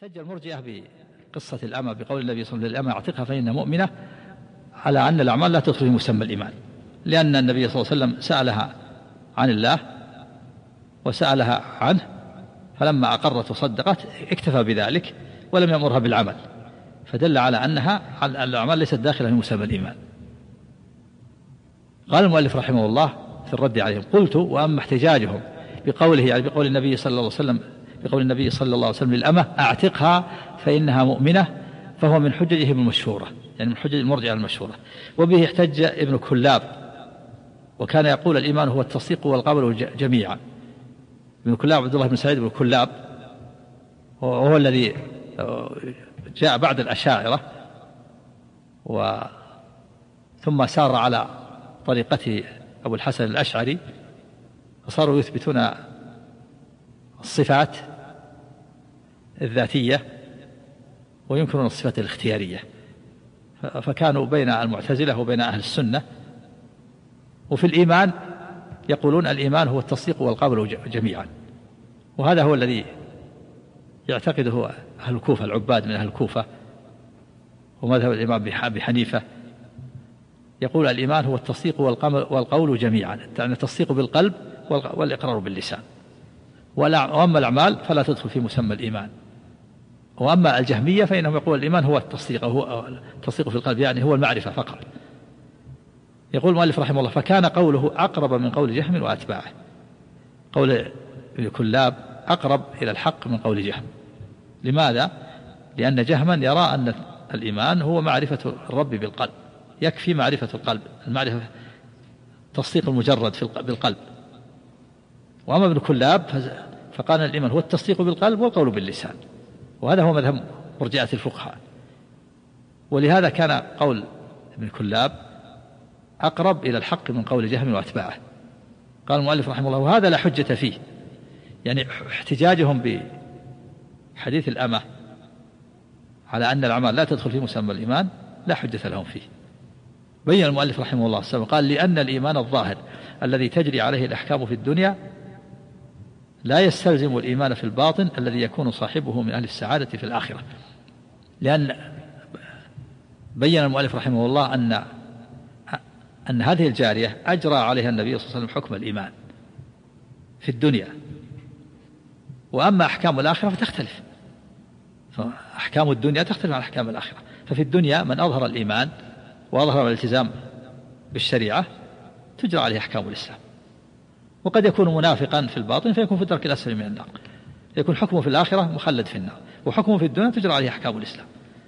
احتج المرجئة بقصة الأمة بقول النبي صلى الله عليه وسلم: الأمة اعتقها فإنها مؤمنة، على أن الأعمال لا تدخل في مسمى الإيمان، لأن النبي صلى الله عليه وسلم سألها عن الله وسألها عنه، فلما أقرت وصدقت اكتفى بذلك ولم يأمرها بالعمل، فدل على أنها الأعمال ليست داخلة في مسمى الإيمان. قال المؤلف رحمه الله في الرد عليهم: قلت: وأما احتجاجهم بقوله، يعني بقول النبي صلى الله عليه وسلم، بقول النبي صلى الله عليه وسلم للأمة أعتقها فإنها مؤمنة، فهو من حججهم المشهورة، يعني من حجج المرجئة المشهورة. وبه احتج ابن كلاب، وكان يقول الإيمان هو التصديق والقبول جميعا. ابن كلاب عبد الله بن سعيد بن كلاب وهو الذي جاء بعد الأشاعرة ثم سار على طريقته أبو الحسن الأشعري، فصاروا يثبتون الصفات الذاتية وينكرون الصفات الاختيارية، فكانوا بين المعتزلة وبين أهل السنة. وفي الإيمان يقولون الإيمان هو التصديق والقبول جميعا، وهذا هو الذي يعتقده أهل الكوفة، العباد من أهل الكوفة ومذهب الإمام أبي حنيفة، يقول الإيمان هو التصديق والقول جميعا، يعني التصديق بالقلب والإقرار باللسان، وأما الأعمال فلا تدخل في مسمى الإيمان. وأما الجهمية فإنهم يقول الإيمان هو التصديق، هو التصديق في القلب، يعني هو المعرفة فقط. يقول المؤلف رحمه الله: فكان قوله أقرب من قول جهم وأتباعه. قول ابن كلاب أقرب إلى الحق من قول جهم. لماذا؟ لأن جهما يرى أن الإيمان هو معرفة الرب بالقلب، يكفي معرفة القلب، المعرفة تصديق المجرد بالقلب. وأما ابن كلاب فقال الإيمان هو التصديق بالقلب والقول باللسان، وهذا هو مذهب مرجئة الفقهاء. ولهذا كان قول ابن كلاب أقرب إلى الحق من قول جهم وأتباعه. قال المؤلف رحمه الله: وهذا لا حجة فيه، يعني احتجاجهم بحديث الأمة على أن الأعمال لا تدخل في مسمى الإيمان لا حجة لهم فيه. بين المؤلف رحمه الله السلام قال: لأن الإيمان الظاهر الذي تجري عليه الأحكام في الدنيا لا يستلزم الإيمان في الباطن الذي يكون صاحبه من أهل السعادة في الآخرة. لأن بين المؤلف رحمه الله أن هذه الجارية أجرى عليها النبي صلى الله عليه وسلم حكم الإيمان في الدنيا، وأما أحكام الآخرة فتختلف، فأحكام الدنيا تختلف عن أحكام الآخرة. ففي الدنيا من أظهر الإيمان وأظهر الالتزام بالشريعة تجرى عليه أحكام الإسلام، وقد يكون منافقا في الباطن فيكون في الدرك الأسفل من النار، يكون حكمه في الآخرة مخلد في النار، وحكمه في الدنيا تجرى عليه أحكام الإسلام.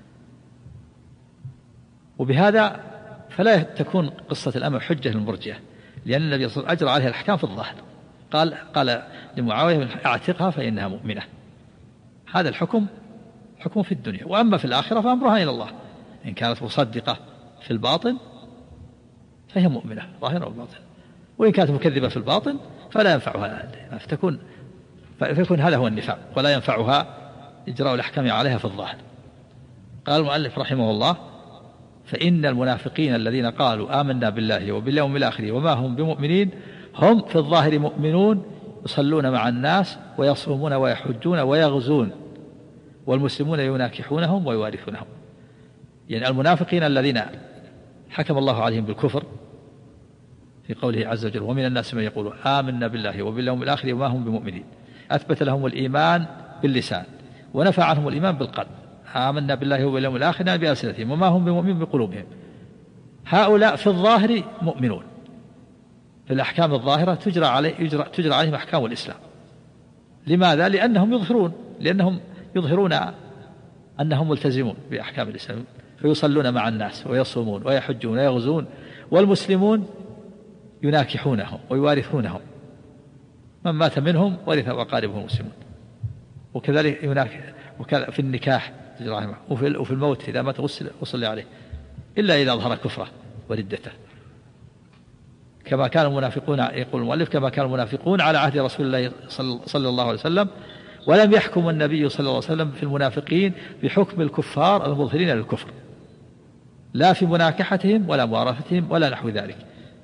وبهذا فلا تكون قصة الأمة حجة للمرجئة، لأن النبي صلى الله عليه وسلم أجرى عليها الأحكام في الظاهر. قال لمعاوية: أعتقها فإنها مؤمنة. هذا الحكم حكم في الدنيا، وأما في الآخرة فأمرها إلى الله، إن كانت مصدقة في الباطن فهي مؤمنة ظاهرا وباطن، وإن كانت مكذبة في الباطن فلا ينفعها، فيكون هذا هو النفاق، ولا ينفعها إجراء الأحكام عليها في الظاهر. قال المؤلف رحمه الله: فإن المنافقين الذين قالوا آمنا بالله وباليوم الآخر وما هم بمؤمنين هم في الظاهر مؤمنون، يصلون مع الناس ويصومون ويحجون ويغزون، والمسلمون يناكحونهم ويوارثونهم. يعني المنافقين الذين حكم الله عليهم بالكفر في قوله عز وجل: ومن الناس من يقول آمنا بالله وباليوم الآخر وما هم بمؤمنين، أثبت لهم الإيمان باللسان ونفى عنهم الإيمان بالقلب. آمنا بالله وباليوم الآخر بألسنتهم وما هم بمؤمنين بقلوبهم. هؤلاء في الظاهر مؤمنون، في الأحكام الظاهرة تجرى عليهم أحكام الإسلام. لماذا؟ لأنهم يظهرون أنهم ملتزمون بأحكام الإسلام، فيصلون مع الناس ويصومون ويحجون ويغزون، والمسلمون يناكحونهم ويوارثونهم، من مات منهم ورث وأقاربه المسلمون. وكذلك في النكاح وفي الموت إذا مات غسل عليه، إلا إذا أظهر كفره وردته، كما كان المنافقون، يقول المؤلف: كما كان المنافقون على عهد رسول الله صلى الله عليه وسلم، ولم يحكم النبي صلى الله عليه وسلم في المنافقين بحكم الكفار المظهرين للكفر، لا في مناكحتهم ولا موارثتهم ولا نحو ذلك،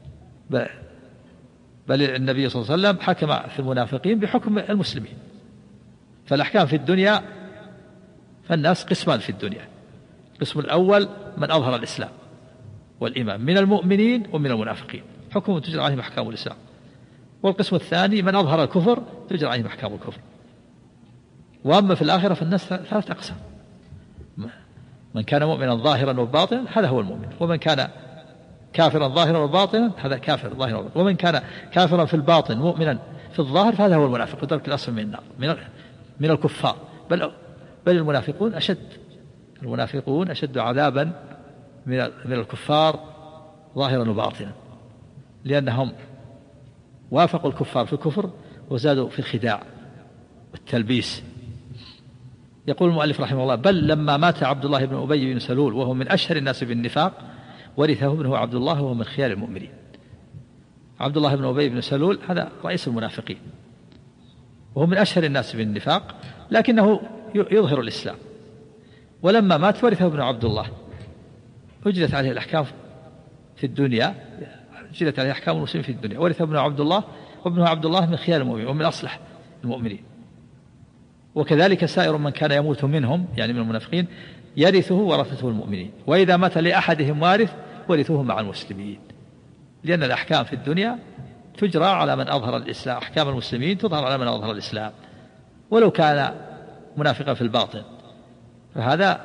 بل النبي صلى الله عليه وسلم حكم في المنافقين بحكم المسلمين. فالأحكام في الدنيا فالناس قسمان في الدنيا: القسم الأول من أظهر الإسلام والإيمان من المؤمنين ومن المنافقين، حكم تجرى عليهم أحكام الإسلام. والقسم الثاني من أظهر الكفر تجرى عليهم أحكام الكفر. وأما في الآخرة فالناس ثلاثة أقسام: من كان مؤمنا ظاهرا وباطنا هذا هو المؤمن، ومن كان كافرا ظاهرا وباطنا هذا كافر ظاهرا وباطنا، ومن كان كافرا في الباطن مؤمنا في الظاهر فهذا هو المنافق في الدرك الأسفل من النار من الكفار. بل المنافقون أشد عذابا من الكفار ظاهرا وباطنا، لأنهم وافقوا الكفار في الكفر وزادوا في الخداع والتلبيس. يقول المؤلف رحمه الله: بل لما مات عبد الله بن أبي بن سلول وهو من أشهر الناس بالنفاق ورثه ابنه عبد الله وهو من خيار المؤمنين. عبد الله بن أبي بن سلول هذا رئيس المنافقين وهو من أشهر الناس بالنفاق، لكنه يظهر الإسلام. ولما مات ورثه ابن عبد الله، أجرت عليه الأحكام في الدنيا، أجرت عليه أحكام المسلمين في الدنيا. ورث ابن عبد الله، وابنه عبد الله من خيار المؤمنين ومن أصلح المؤمنين. وكذلك سائر من كان يموت منهم يعني من المنافقين يرثه ورثته المؤمنين، وإذا مات لأحدهم وارث ورثوه مع المسلمين، لأن الأحكام في الدنيا تجرى على من أظهر الإسلام، أحكام المسلمين تظهر على من أظهر الإسلام ولو كان منافقا في الباطن، فهذا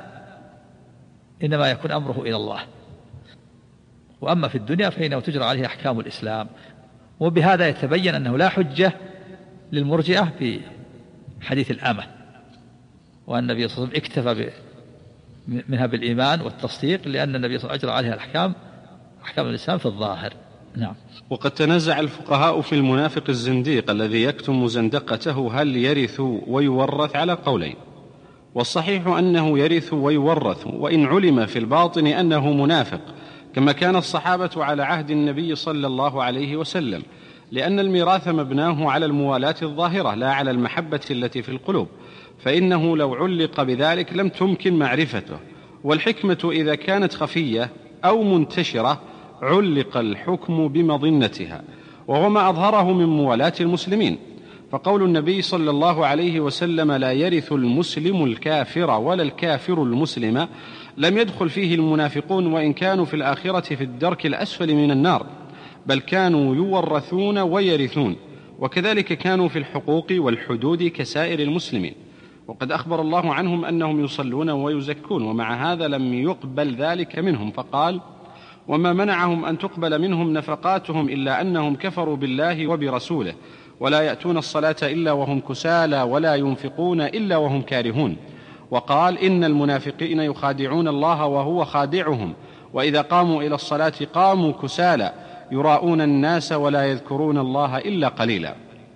إنما يكون أمره إلى الله. وأما في الدنيا فإنه تجرى عليه أحكام الإسلام. وبهذا يتبين أنه لا حجة للمرجئة في حديث الأمة، وأن النبي صلى الله عليه وسلم اكتفى منها بالإيمان والتصديق، لأن النبي صلى الله عليه وسلم أجرى عليها أحكام الإسلام في الظاهر. نعم. وقد تنازع الفقهاء في المنافق الزنديق الذي يكتم زندقته هل يرث ويورث على قولين، والصحيح أنه يرث ويورث، وإن علم في الباطن أنه منافق، كما كان الصحابة على عهد النبي صلى الله عليه وسلم، لأن الميراث مبناه على الموالاة الظاهرة لا على المحبة التي في القلوب، فإنه لو علق بذلك لم تمكن معرفته. والحكمة إذا كانت خفية أو منتشرة علق الحكم بمظنتها، وهو ما أظهره من موالاة المسلمين. فقول النبي صلى الله عليه وسلم: لا يرث المسلم الكافر ولا الكافر المسلم، لم يدخل فيه المنافقون وإن كانوا في الآخرة في الدرك الأسفل من النار، بل كانوا يورثون ويرثون، وكذلك كانوا في الحقوق والحدود كسائر المسلمين. وقد أخبر الله عنهم أنهم يصلون ويزكون، ومع هذا لم يقبل ذلك منهم، فقال: وما منعهم أن تقبل منهم نفقاتهم إلا أنهم كفروا بالله وبرسوله، ولا يأتون الصلاة إلا وهم كسالى ولا ينفقون إلا وهم كارهون. وقال: إن المنافقين يخادعون الله وهو خادعهم، وإذا قاموا إلى الصلاة قاموا كسالى يراءون الناس ولا يذكرون الله إلا قليلا.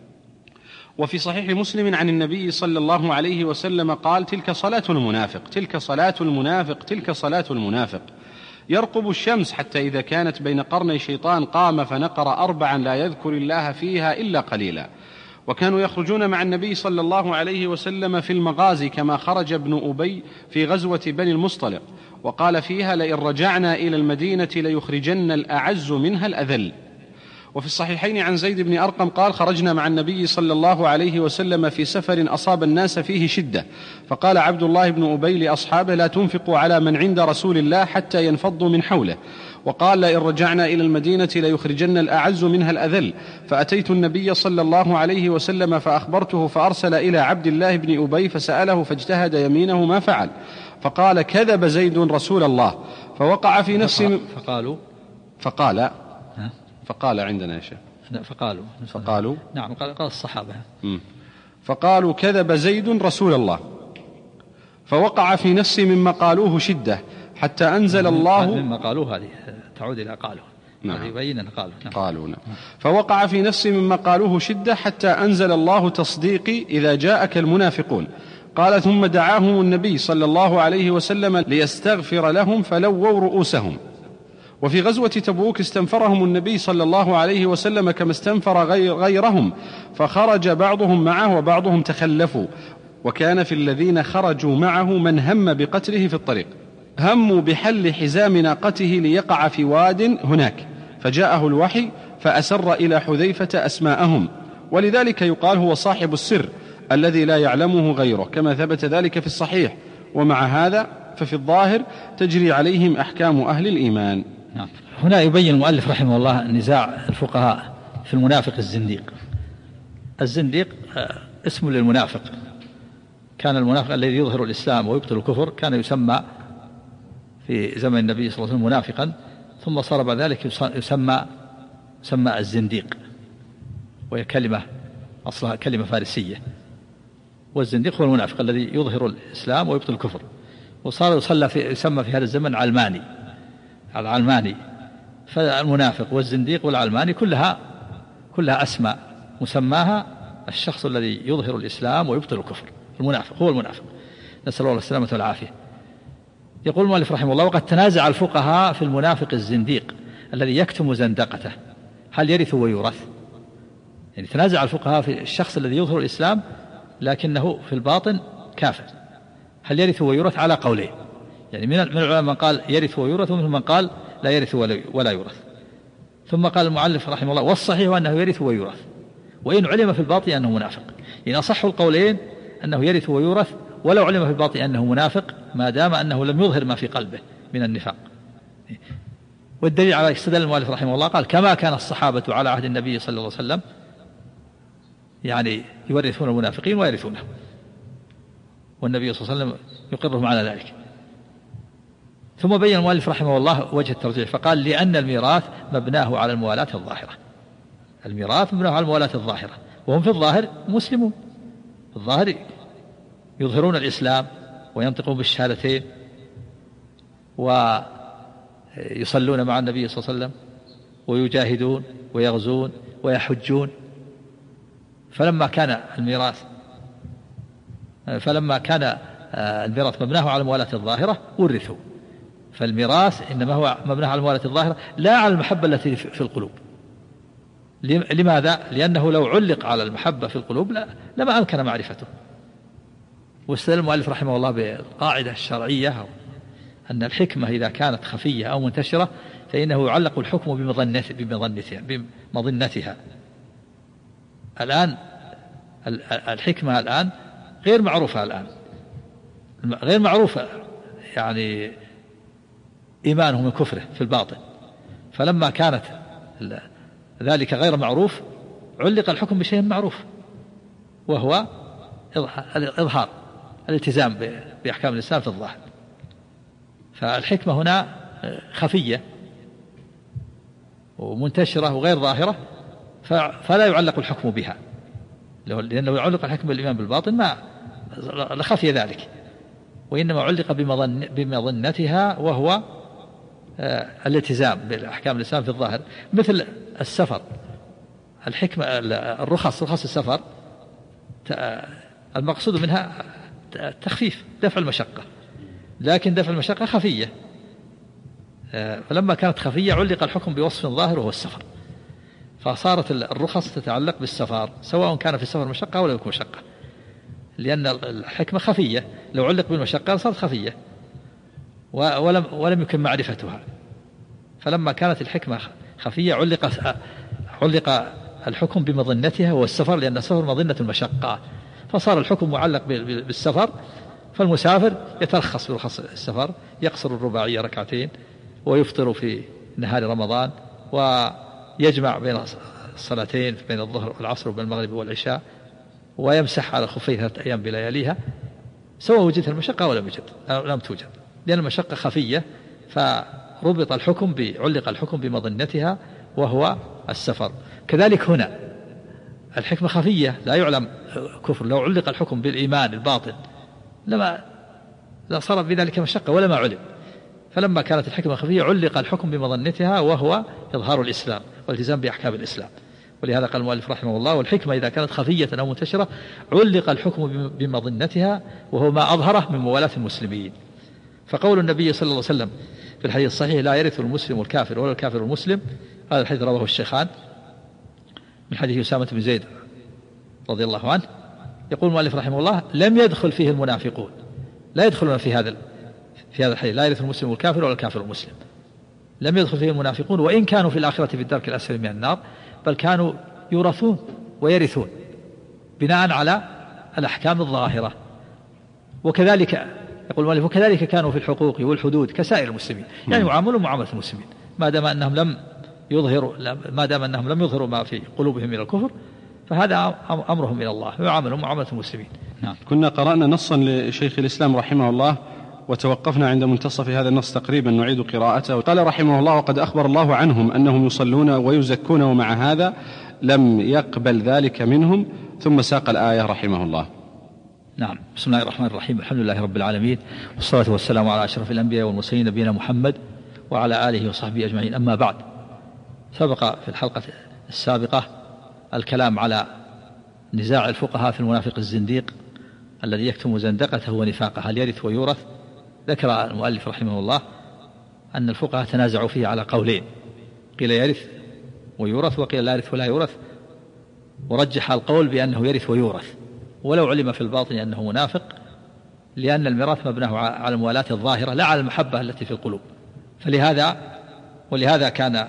وفي صحيح مسلم عن النبي صلى الله عليه وسلم قال: تلك صلاة المنافق، تلك صلاة المنافق، تلك صلاة المنافق، يرقب الشمس حتى إذا كانت بين قرني شيطان قام فنقر 4 لا يذكر الله فيها إلا قليلا. وكانوا يخرجون مع النبي صلى الله عليه وسلم في المغازي، كما خرج ابن أبي في غزوة بني المصطلق، وقال فيها: لئن رجعنا إلى المدينة ليخرجن الأعز منها الأذل. وفي الصحيحين عن زيد بن أرقم قال: خرجنا مع النبي صلى الله عليه وسلم في سفر أصاب الناس فيه شدة، فقال عبد الله بن أبي لأصحابه: لا تنفقوا على من عند رسول الله حتى ينفضوا من حوله. وقال: لئن رجعنا إلى المدينة ليخرجن الأعز منها الأذل. فأتيت النبي صلى الله عليه وسلم فأخبرته، فأرسل إلى عبد الله بن أبي فسأله، فاجتهد يمينه ما فعل، فقال: كذب زيد رسول الله. فوقع في نفسي فقال عندنا يا شيخ فقالوا نعم قال الصحابة فقالوا: كذب زيد رسول الله. فوقع في نفسي مما قالوه شدة حتى أنزل الله. مما قالوه هذه تعود إلى قالوا. نعم. يبين قالوا. نعم. فوقع في نفسي مما قالوه شدة حتى أنزل الله تصديقي: إذا جاءك المنافقون. قال: ثم دعاهم النبي صلى الله عليه وسلم ليستغفر لهم فلووا رؤوسهم. وفي غزوة تبوك استنفرهم النبي صلى الله عليه وسلم كما استنفر غيرهم، فخرج بعضهم معه وبعضهم تخلفوا. وكان في الذين خرجوا معه من هم بقتله في الطريق، هموا بحل حزام ناقته ليقع في واد هناك، فجاءه الوحي فأسر إلى حذيفة أسماءهم، ولذلك يقال هو صاحب السر الذي لا يعلمه غيره، كما ثبت ذلك في الصحيح. ومع هذا ففي الظاهر تجري عليهم أحكام أهل الإيمان. هنا يبين المؤلف رحمه الله نزاع الفقهاء في المنافق الزنديق. الزنديق اسم للمنافق، كان المنافق الذي يظهر الإسلام ويبطل الكفر كان يسمى في زمن النبي صلى الله عليه وسلم منافقا، ثم صار بعد ذلك يسمى الزنديق، وهي كلمة أصلها كلمة فارسية. والزنديق هو المنافق الذي يظهر الإسلام ويبطل الكفر، وصار يسمى في هذا الزمن العلماني. فالمنافق والزنديق والعلماني كلها أسماء مسماها الشخص الذي يظهر الإسلام ويبطل الكفر. المنافق هو المنافق، نسأل الله السلامة والعافية. يقول المؤلف رحمه الله: وقد تنازع الفقهاء في المنافق الزنديق الذي يكتم زندقته هل يرث ويورث. يعني تنازع الفقهاء في الشخص الذي يظهر الإسلام لكنه في الباطن كافر، هل يرث ويورث على قولين. يعني من العلماء من قال يرث ويورث، ومنهم من قال لا يرث ولا يورث. ثم قال المؤلف رحمه الله: والصحيح أنه يرث ويورث وإن علم في الباطن أنه منافق. إن أصح القولين أنه يرث ويورث ولو علم في الباطن أنه منافق، ما دام أنه لم يظهر ما في قلبه من النفاق. والدليل على استدل المؤلف رحمه الله قال: كما كان الصحابة على عهد النبي صلى الله عليه وسلم يعني يورثون المنافقين ويرثونه، والنبي صلى الله عليه وسلم يقرهم على ذلك. ثم بين المؤلف رحمه الله وجه الترجيح فقال: لأن الميراث مبناه على الموالاة الظاهرة. الميراث مبناه على الموالاة الظاهرة، وهم في الظاهر مسلمون، في الظاهر يظهرون الإسلام وينطقون بالشهادتين ويصلون مع النبي صلى الله عليه وسلم ويجاهدون ويغزون ويحجون. فلما كان الميراث مبناه على الموالاة الظاهرة ورثوا. فالميراث إنما هو مبناه على الموالاة الظاهرة لا على المحبة التي في القلوب. لماذا؟ لأنه لو علق على المحبة في القلوب لما أمكن معرفته. واستدل المؤلف رحمه الله بالقاعدة الشرعية أن الحكمة إذا كانت خفية أو منتشرة فإنه يعلق الحكم بمظنتها. الآن الحكمة الآن غير معروفة، غير معروفة يعني إيمانه من كفره في الباطن. فلما كانت ذلك غير معروف علق الحكم بشيء معروف، وهو الإظهار، الالتزام بأحكام الإسلام في الظاهر. فالحكمة هنا خفية ومنتشرة وغير ظاهرة، فلا يعلق الحكم بها، لأنه يعلق الحكم بالإيمان بالباطن ما لخفي ذلك، وإنما علق بمظنتها وهو الالتزام بالأحكام الإسلام في الظاهر. مثل السفر، الحكمة رخص السفر المقصود منها تخفيف دفع المشقة، لكن دفع المشقة خفية، فلما كانت خفية علق الحكم بوصف ظاهر وهو السفر، فصارت الرخص تتعلق بالسفر سواء كان في السفر مشقة أو لا يكون مشقة، لأن الحكمة خفية، لو علق بالمشقة صارت خفية ولم يكن معرفتها. فلما كانت الحكمة خفية علق الحكم بمظنتها وهو السفر، لأن السفر مظنة المشقة، فصار الحكم معلق بالسفر. فالمسافر يترخص برخص السفر، يقصر الرباعية ركعتين ويفطر في نهار رمضان ويجمع بين الصلاتين بين الظهر والعصر وبين المغرب والعشاء، ويمسح على خفيه 3 أيام بلياليها، سواء وجدت المشقة ولا لم توجد، لأن المشقة خفية، فربط الحكم علق الحكم بمظنتها وهو السفر. كذلك هنا الحكمة خفية لا يعلم كفر، لو علق الحكم بالإيمان الباطن لا صار بذلك مشقة ولا ما علم. فلما كانت الحكمة خفية علق الحكم بمظنتها وهو إظهار الإسلام والالتزام بأحكام الإسلام. ولهذا قال المؤلف رحمه الله: والحكمة إذا كانت خفية أو منتشرة علق الحكم بمظنتها وهو ما أظهره من موالاة المسلمين. فقول النبي صلى الله عليه وسلم في الحديث الصحيح: لا يرث المسلم الكافر ولا الكافر المسلم، هذا الحديث رواه الشيخان من حديث أسامة بن زيد رضي الله عنه. يقول المؤلف رحمه الله: لم يدخل فيه المنافقون، لا يدخلون في هذا الحديث، لا يرث المسلم الكافر ولا الكافر المسلم، لم يدخل فيه المنافقون، وإن كانوا في الآخرة في الدرك الأسفل من النار، بل كانوا يورثون ويرثون بناء على الأحكام الظاهرة. وكذلك يقول المؤلف وكذلك كانوا في الحقوق والحدود كسائر المسلمين، يعني يعاملون معاملة المسلمين ما دام أنهم لم يظهروا ما في قلوبهم من الكفر، فهذا أمرهم إلى الله، يعاملون معاملة المسلمين. نعم. كنا قرأنا نصا لشيخ الإسلام رحمه الله وتوقفنا عند منتصف هذا النص تقريبا، نعيد قراءته. قال رحمه الله: وقد أخبر الله عنهم أنهم يصلون ويزكون ومع هذا لم يقبل ذلك منهم، ثم ساق الآية رحمه الله. نعم. بسم الله الرحمن الرحيم، الحمد لله رب العالمين، والصلاة والسلام على أشرف الأنبياء والمرسلين نبينا محمد وعلى آله وصحبه أجمعين. أما بعد، سبق في الحلقة السابقة الكلام على نزاع الفقهاء في المنافق الزنديق الذي يكتم زندقته ونفاقه هل يرث ويورث. ذكر المؤلف رحمه الله أن الفقهاء تنازعوا فيه على قولين، قيل يرث ويورث وقيل لا يرث ولا يورث، ورجح القول بأنه يرث ويورث ولو علم في الباطن أنه منافق، لأن الميراث مبناه على الموالاة الظاهرة لا على المحبة التي في القلوب. ولهذا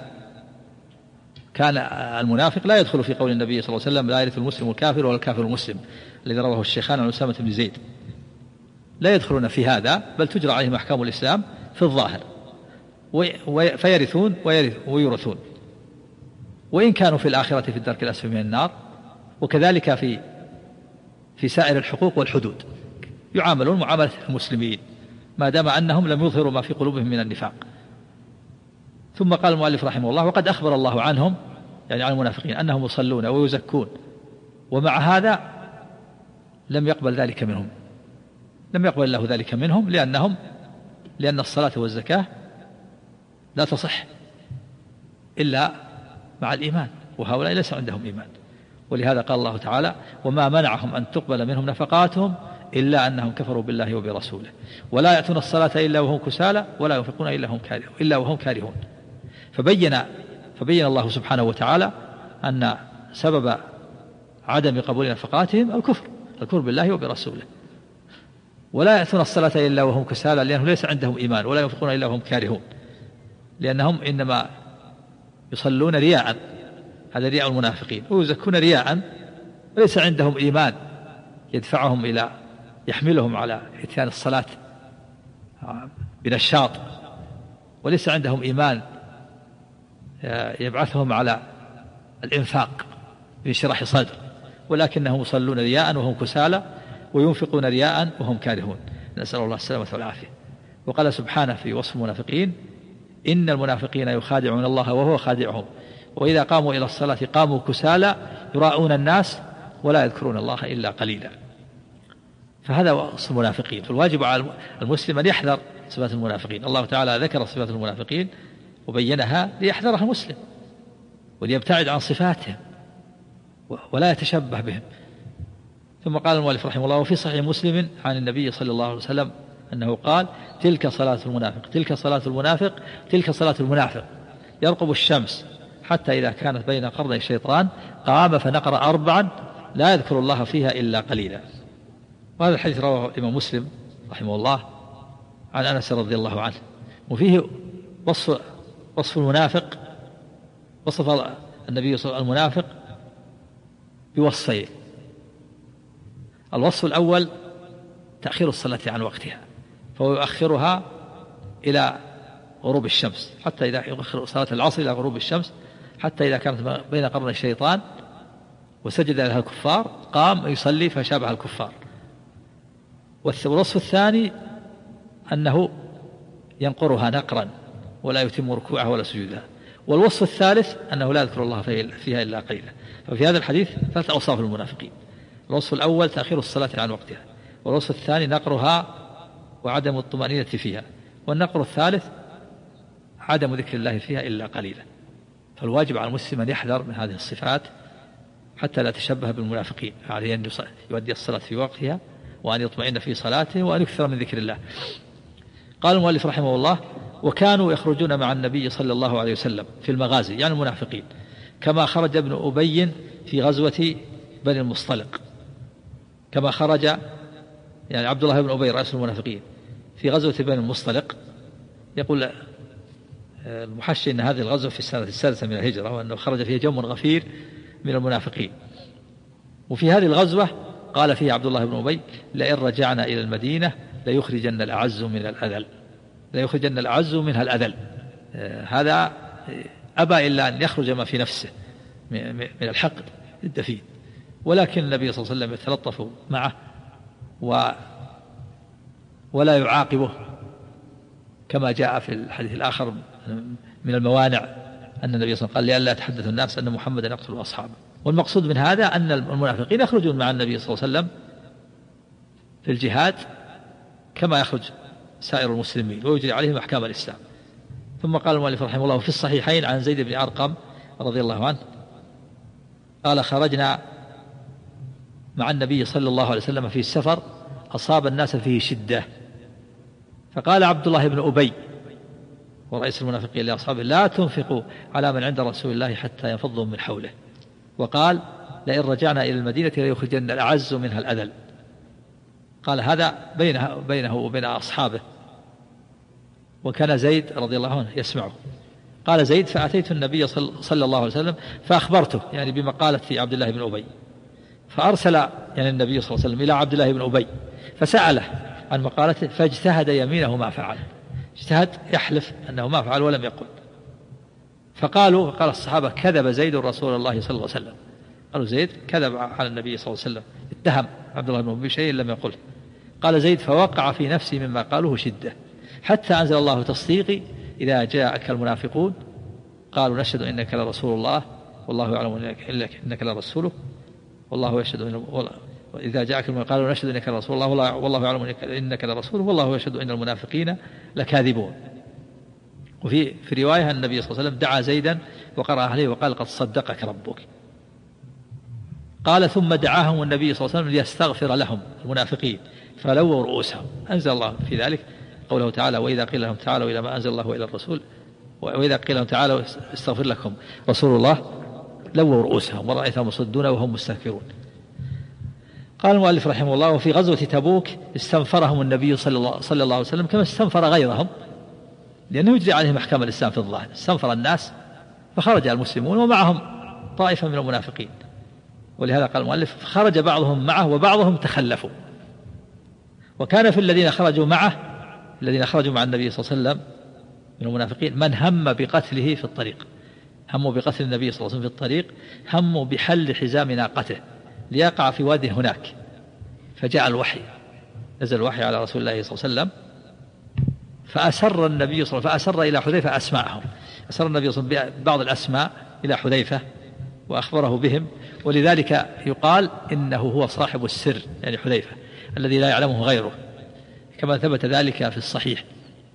كان المنافق لا يدخل في قول النبي صلى الله عليه وسلم: لا يرث المسلم الكافر ولا الكافر المسلم، الذي رواه الشيخان عن أسامة بن زيد. لا يدخلون في هذا، بل تجرى عليهم أحكام الإسلام في الظاهر، فيرثون ويورثون، وإن كانوا في الآخرة في الدرك الأسفل من النار. وكذلك في سائر الحقوق والحدود يعاملون معاملة المسلمين ما دام أنهم لم يظهروا ما في قلوبهم من النفاق. ثم قال المؤلف رحمه الله: وقد أخبر الله عنهم، يعني عن المنافقين، أنهم يصلون ويزكون ومع هذا لم يقبل ذلك منهم، لم يقبل الله ذلك منهم، لأن الصلاة والزكاة لا تصح إلا مع الإيمان، وهؤلاء ليس عندهم إيمان. ولهذا قال الله تعالى: وما منعهم أن تقبل منهم نفقاتهم إلا أنهم كفروا بالله وبرسوله ولا يأتون الصلاة إلا وهم كسالى ولا ينفقون إلا وهم كارهون. فبين الله سبحانه وتعالى أن سبب عدم قبول نفقاتهم الكفر بالله وبرسوله. ولا يأتون الصلاة إلا وهم كسالى، لأنه ليس عندهم إيمان، ولا ينفقون إلا وهم كارهون، لأنهم إنما يصلون رياء، هذا رياء المنافقين، ويزكون رياء، وليس عندهم إيمان يحملهم على إتيان الصلاة بنشاط، وليس عندهم إيمان يبعثهم على الإنفاق بانشراح صدر، ولكنهم يصلون رياء وهم كسالى وينفقون رياء وهم كارهون، نسأل الله السلامة والعافية. وقال سبحانه في وصف المنافقين: إن المنافقين يخادعون الله وهو خادعهم وإذا قاموا إلى الصلاة قاموا كسالى يراءون الناس ولا يذكرون الله إلا قليلا. فهذا وصف المنافقين. فالواجب على المسلم أن يحذر صفات المنافقين. الله تعالى ذكر صفات المنافقين وبينها ليحذرها المسلم وليبتعد عن صفاتهم ولا يتشبه بهم. ثم قال المؤلف رحمه الله: وفي صحيح مسلم عن النبي صلى الله عليه وسلم أنه قال: تلك صلاة المنافق، تلك صلاة المنافق، تلك صلاة المنافق، يرقب الشمس حتى إذا كانت بين قرني الشيطان قام فنقر 4 لا يذكر الله فيها إلا قليلا. وهذا الحديث رواه الإمام مسلم رحمه الله عن أنس رضي الله عنه، وفيه وصف المنافق، وصف النبي صلى الله عليه وسلم المنافق بوصفين. الوصف الأول تأخير الصلاة عن وقتها، فهو يؤخرها إلى غروب الشمس، حتى إذا يؤخر صلاة العصر إلى غروب الشمس حتى إذا كانت بين قرن الشيطان وسجد لها الكفار قام يصلي فشابه الكفار. والوصف الثاني أنه ينقرها نقرا ولا يتم ركوعها ولا سجودها. والوصف الثالث أنه لا يذكر الله فيها إلا قليلا. ففي هذا الحديث 3 أوصاف المنافقين: الوصف الأول تأخير الصلاة عن وقتها، والوصف الثاني نقرها وعدم الطمأنينة فيها، والنقر الثالث عدم ذكر الله فيها إلا قليلا. فالواجب على المسلم أن يحذر من هذه الصفات حتى لا تشبه بالمنافقين، عليه أن يؤدي الصلاة في وقتها وأن يطمئن في صلاته وأن يكثر من ذكر الله. قال المؤلف رحمه الله: وكانوا يخرجون مع النبي صلى الله عليه وسلم في المغازي، يعني المنافقين، كما خرج ابن أبي في غزوة بني المصطلق، كما خرج يعني عبد الله بن أبي رئيس المنافقين في غزوة بني المصطلق. يقول المحشي أن هذه الغزوة في السنة 6 من الهجرة، وأنه خرج فيها جم غفير من المنافقين. وفي هذه الغزوة قال فيها عبد الله بن أبي: لئن رجعنا إلى المدينة ليخرجن الأعز من الأذل، ليخرجن الأعز منها الأذل. هذا أبى إلا أن يخرج ما في نفسه من الحقد الدفين، ولكن النبي صلى الله عليه وسلم يتلطف معه ولا يعاقبه، كما جاء في الحديث الآخر من الموانع أن النبي صلى الله عليه وسلم قال لئلا يتحدث الناس أن محمدا يقتل أصحابه. والمقصود من هذا أن المنافقين يخرجون مع النبي صلى الله عليه وسلم في الجهاد كما يخرج سائر المسلمين ويجري عليهم أحكام الإسلام. ثم قال المؤلف رحمه الله: في الصحيحين عن زيد بن أرقم رضي الله عنه قال: خرجنا مع النبي صلى الله عليه وسلم في السفر أصاب الناس فيه شدة، فقال عبد الله بن أبي ورئيس المنافقين لأصحابه: لا تنفقوا على من عند رسول الله حتى ينفضوا من حوله. وقال: لئن رجعنا إلى المدينة ليخرجن الأعز منها الأذل. قال هذا بينه وبين أصحابه، وكان زيد رضي الله عنه يسمعه. قال زيد: فأتيت النبي صلى الله عليه وسلم فأخبرته يعني بما قالت في عبد الله بن أبي، فأرسل يعني النبي صلى الله عليه وسلم إلى عبد الله بن أبي فسأله عن مقالته، فاجتهد يمينه ما فعل، اجتهد يحلف أنه ما فعل ولم يقل. فقال الصحابة: كذب زيد رسول الله صلى الله عليه وسلم. قالوا: زيد كذب على النبي صلى الله عليه وسلم، اتهم عبد الله بن أبي بشيء لم يقله. قال زيد: فوقع في نفسي مما قالوه شدة، حتى أنزل الله تصديقي: إذا جاءك المنافقون قالوا نشهد إنك لرسول الله والله يعلم إنك لرسوله والله يشهد إذا جاءك المنافقون قالوا نشهد إنك لرسول الله والله يعلم إنك لرسوله والله يشهد إن المنافقين لكاذبون. وفي رواية النبي صلى الله عليه وسلم دعا زيدا وقرأ عليه وقال: قد صدقك ربك. قال: ثم دعاهم النبي صلى الله عليه وسلم ليستغفر لهم المنافقين فلووا رؤوسهم. أنزل الله في ذلك قوله تعالى: وإذا قيل لهم تعالوا إلى ما أنزل الله وإلى الرسول وإذا قيل لهم تعالوا استغفر لكم رسول الله لووا رؤوسهم ورأيتهم يصدون وهم مستكبرون. قال المؤلف رحمه الله: وفي غزوة تبوك استنفرهم النبي صلى الله عليه وسلم كما استنفر غيرهم، لأنه يجري عليهم أحكام الإسلام في الظاهر. استنفر الناس فخرج المسلمون ومعهم طائفة من المنافقين، ولهذا قال المؤلف: خرج بعضهم معه وبعضهم تخلفوا. وكان في الذين خرجوا مع النبي صلى الله عليه وسلم من المنافقين من هم بقتله في الطريق، هموا بقتل النبي صلى الله عليه وسلم في الطريق، هموا بحل حزام ناقته ليقع في واد هناك. فجاء الوحي، نزل الوحي على رسول الله صلى الله عليه وسلم، فأسر النبي صلى الله عليه وسلم فأسر إلى حذيفة أسماءهم، أسر النبي صلى الله عليه وسلم بعض الأسماء إلى حذيفة وأخبره بهم، ولذلك يقال إنه هو صاحب السر يعني حذيفة الذي لا يعلمه غيره، كما ثبت ذلك في الصحيح.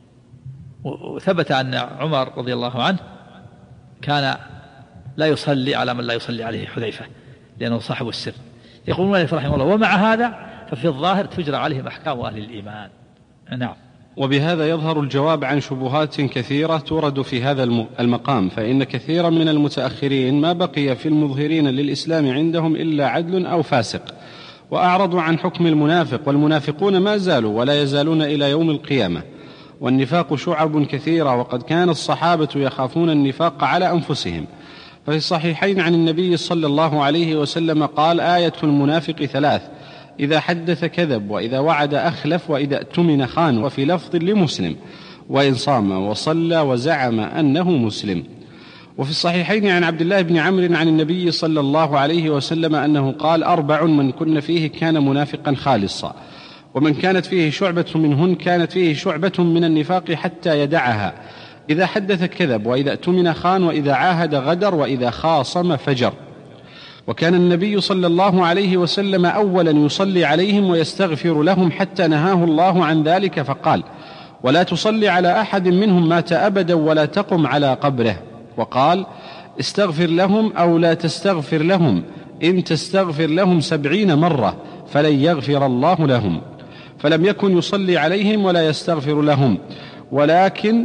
وثبت أن عمر رضي الله عنه كان لا يصلي على من لا يصلي عليه حذيفة لأنه صاحب السر. يقول المؤلف رحمه الله: ومع هذا ففي الظاهر تجرى عليهم أحكام أهل الإيمان. نعم. وبهذا يظهر الجواب عن شبهات كثيرة تورد في هذا المقام، فإن كثيرا من المتأخرين ما بقي في المظهرين للإسلام عندهم إلا عدل أو فاسق، وأعرضوا عن حكم المنافق، والمنافقون ما زالوا ولا يزالون إلى يوم القيامة. والنفاق شعب كثيرة، وقد كان الصحابة يخافون النفاق على أنفسهم. ففي الصحيحين عن النبي صلى الله عليه وسلم قال: آية المنافق 3: إذا حدث كذب، وإذا وعد أخلف، وإذا اؤتمن خان. وفي لفظ لمسلم: وإن صام وصلى وزعم أنه مسلم. وفي الصحيحين عن عبد الله بن عمرو عن النبي صلى الله عليه وسلم أنه قال: 4 من كن فيه كان منافقا خالصا، ومن كانت فيه شعبة منهن كانت فيه شعبة من النفاق حتى يدعها: إذا حدث كذب، وإذا اؤتمن خان، وإذا عاهد غدر، وإذا خاصم فجر. وكان النبي صلى الله عليه وسلم أولا يصلي عليهم ويستغفر لهم، حتى نهاه الله عن ذلك فقال: ولا تصلي على أحد منهم مات أبدا ولا تقم على قبره. وقال: استغفر لهم أو لا تستغفر لهم، إن تستغفر لهم 70 مرة فلن يغفر الله لهم. فلم يكن يصلي عليهم ولا يستغفر لهم، ولكن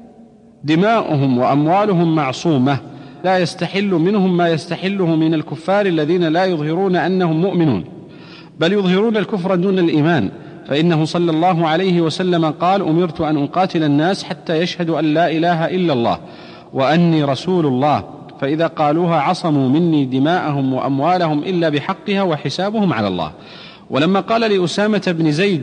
دماؤهم وأموالهم معصومة، لا يستحل منهم ما يستحله من الكفار الذين لا يظهرون أنهم مؤمنون، بل يظهرون الكفر دون الإيمان. فإنه صلى الله عليه وسلم قال: أمرت أن أقاتل الناس حتى يشهدوا أن لا إله إلا الله وأني رسول الله، فإذا قالوها عصموا مني دماءهم وأموالهم إلا بحقها وحسابهم على الله. ولما قال لأسامة بن زيد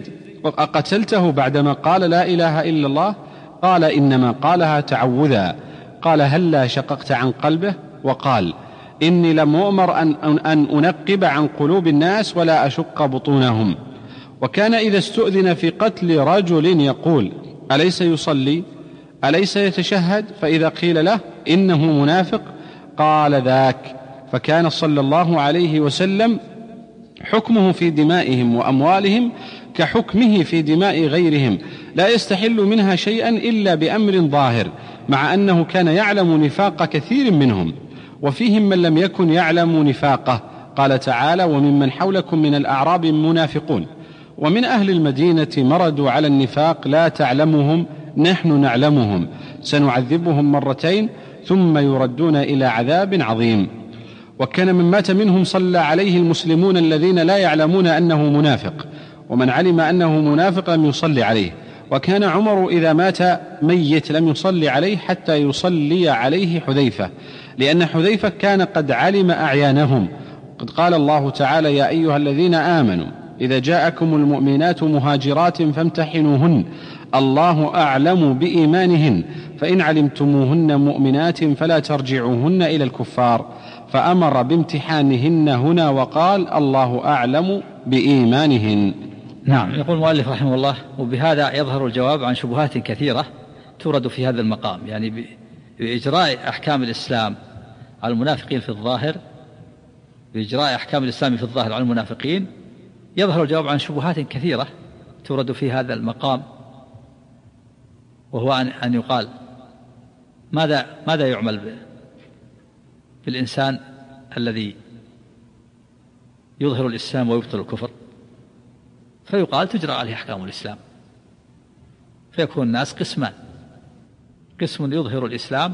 أقتلته بعدما قال لا إله إلا الله؟ قال إنما قالها تعوذا. قال هلا شققت عن قلبه؟ وقال إني لم أؤمر أن أنقب عن قلوب الناس ولا أشق بطونهم. وكان إذا استؤذن في قتل رجل يقول أليس يصلي أليس يتشهد؟ فإذا قيل له إنه منافق قال ذاك. فكان صلى الله عليه وسلم حكمه في دمائهم وأموالهم كحكمه في دماء غيرهم، لا يستحل منها شيئا إلا بأمر ظاهر، مع أنه كان يعلم نفاق كثير منهم، وفيهم من لم يكن يعلم نفاقه. قال تعالى وممن حولكم من الأعراب منافقون ومن أهل المدينة مردوا على النفاق لا تعلمهم نحن نعلمهم سنعذبهم مرتين ثم يردون إلى عذاب عظيم. وكان من مات منهم صلى عليه المسلمون الذين لا يعلمون أنه منافق، ومن علم أنه منافق لم يصلي عليه. وكان عمر إذا مات ميت لم يصلي عليه حتى يصلي عليه حذيفة، لأن حذيفة كان قد علم أعيانهم. قد قال الله تعالى يا أيها الذين آمنوا إذا جاءكم المؤمنات مهاجرات فامتحنوهن الله أعلم بإيمانهن فإن علمتموهن مؤمنات فلا ترجعوهن إلى الكفار، فأمر بامتحانهن هنا وقال الله أعلم بإيمانهن. نعم. يقول المؤلف رحمه الله وبهذا يظهر الجواب عن شبهات كثيرة تورد في هذا المقام، يعني بإجراء أحكام الإسلام على المنافقين في الظاهر، بإجراء أحكام الإسلام في الظاهر على المنافقين يظهر الجواب عن شبهات كثيرة تورد في هذا المقام، وهو أن يقال ماذا يعمل بالإنسان الذي يظهر الإسلام ويبطل الكفر؟ فيقال تجرى عليه أحكام الإسلام، فيكون الناس قسمان، قسم يظهر الإسلام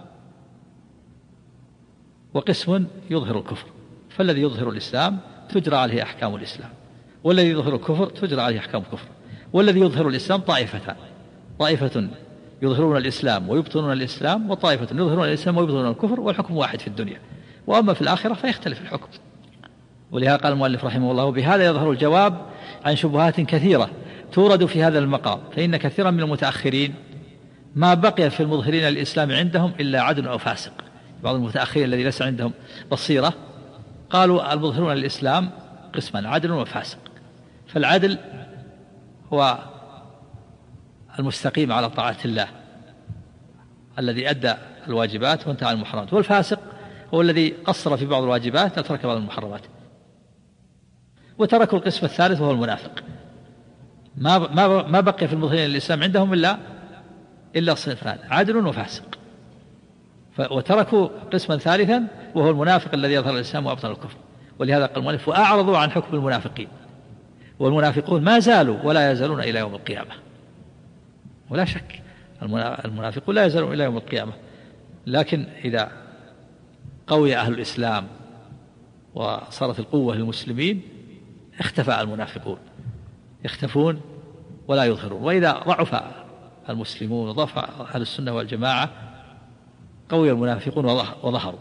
وقسم يظهر الكفر، فالذي يظهر الإسلام تجرى عليه أحكام الإسلام، والذي يظهر الكفر تجرى عليه أحكام الكفر. والذي يظهر الإسلام طائفتان، طائفة يظهرون الإسلام ويبطلون الإسلام، وطائفة يظهرون الإسلام ويبطلون الكفر، والحكم واحد في الدنيا، وأما في الآخرة فيختلف الحكم. ولهذا قال المؤلف رحمه الله بهذا يظهر الجواب عن شبهات كثيرة تورد في هذا المقام، فإن كثيرا من المتأخرين ما بقي في المظهرين الإسلام عندهم إلا عدل أو فاسق. بعض المتأخرين الذي ليس عندهم بصيرة قالوا المظهرون الإسلام قسمان عدل وفاسق، فالعدل هو المستقيم على طاعة الله الذي أدى الواجبات وانتهى عن المحرمات، والفاسق هو الذي قصر في بعض الواجبات وترك بعض المحرمات. وتركوا القسم الثالث وهو المنافق، ما بقي في المظهرين الإسلام عندهم إلا صنفان عدل وفاسق، وتركوا قسما ثالثا وهو المنافق الذي يظهر الإسلام وأبطل الكفر. ولهذا قال المؤلف وأعرضوا عن حكم المنافقين، والمنافقون ما زالوا ولا يزالون إلى يوم القيامة، ولا شك المنافقون لا يزالون إلى يوم القيامة، لكن إذا قوي أهل الإسلام وصارت القوة للمسلمين اختفى المنافقون، يختفون ولا يظهرون. وإذا ضعف المسلمون وضعف أهل السنة والجماعة قوي المنافقون وظهروا.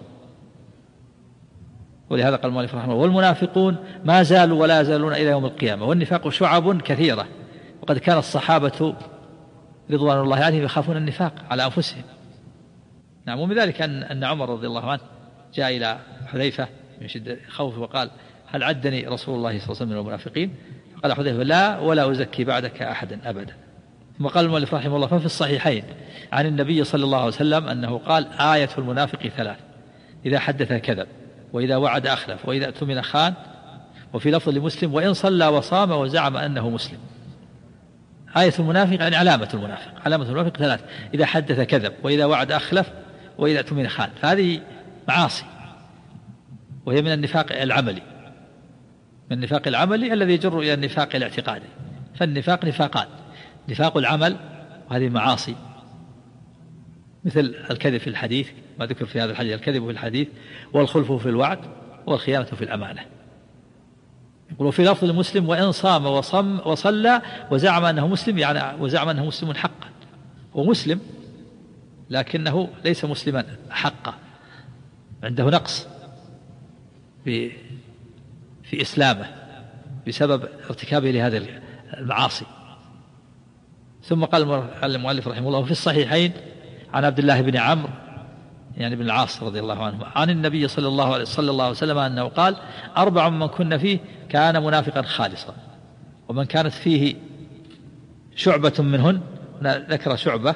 ولهذا قال المؤلف رحمه الله والمنافقون ما زالوا ولا يزالون إلى يوم القيامة، والنفاق شعب كثيرة، وقد كان الصحابة رضوان الله عليهم يخافون النفاق على أنفسهم. نعم. ومن ذلك أن عمر رضي الله عنه جاء إلى حذيفة من شدة خوفه وقال هل عدني رسول الله صلى الله عليه وسلم من المنافقين؟ قال حذيفة لا ولا أزكي بعدك أحدا أبدا. ثم قال المؤلف رحمه الله ففي الصحيحين عن النبي صلى الله عليه وسلم أنه قال آية المنافق ثلاث: إذا حدث كذب، وإذا وعد أخلف، وإذا اؤتمن خان، وفي لفظ لمسلم وإن صلى وصام وزعم أنه مسلم. آية المنافق يعني علامة المنافق، علامة المنافق ثلاث: إذا حدث كذب، وإذا وعد أخلف، وإذا اؤتمن خان. فهذه معاصي، وهي من النفاق العملي، من النفاق العملي الذي يجر إلى النفاق الاعتقادي. فالنفاق نفاقان: نفاق العمل وهذه معاصي مثل الكذب في الحديث، ما ذكر في هذا الحديث الكذب في الحديث، والخلف في الوعد، والخيانة في الأمانة. يقول في لفظ المسلم وإن صام وصلى وزعم أنه مسلم، يعني وزعم أنه مسلم حقا، هو مسلم لكنه ليس مسلما حقا، عنده نقص في إسلامه بسبب ارتكابه لهذه المعاصي. ثم قال المؤلف رحمه الله: في الصحيحين عن عبد الله بن عمرو يعني بن العاص رضي الله عنه عن النبي صلى الله عليه وسلم أنه قال: 4 من كن فيه كان منافقا خالصا، ومن كانت فيه شعبة منهن، ذكر شعبة،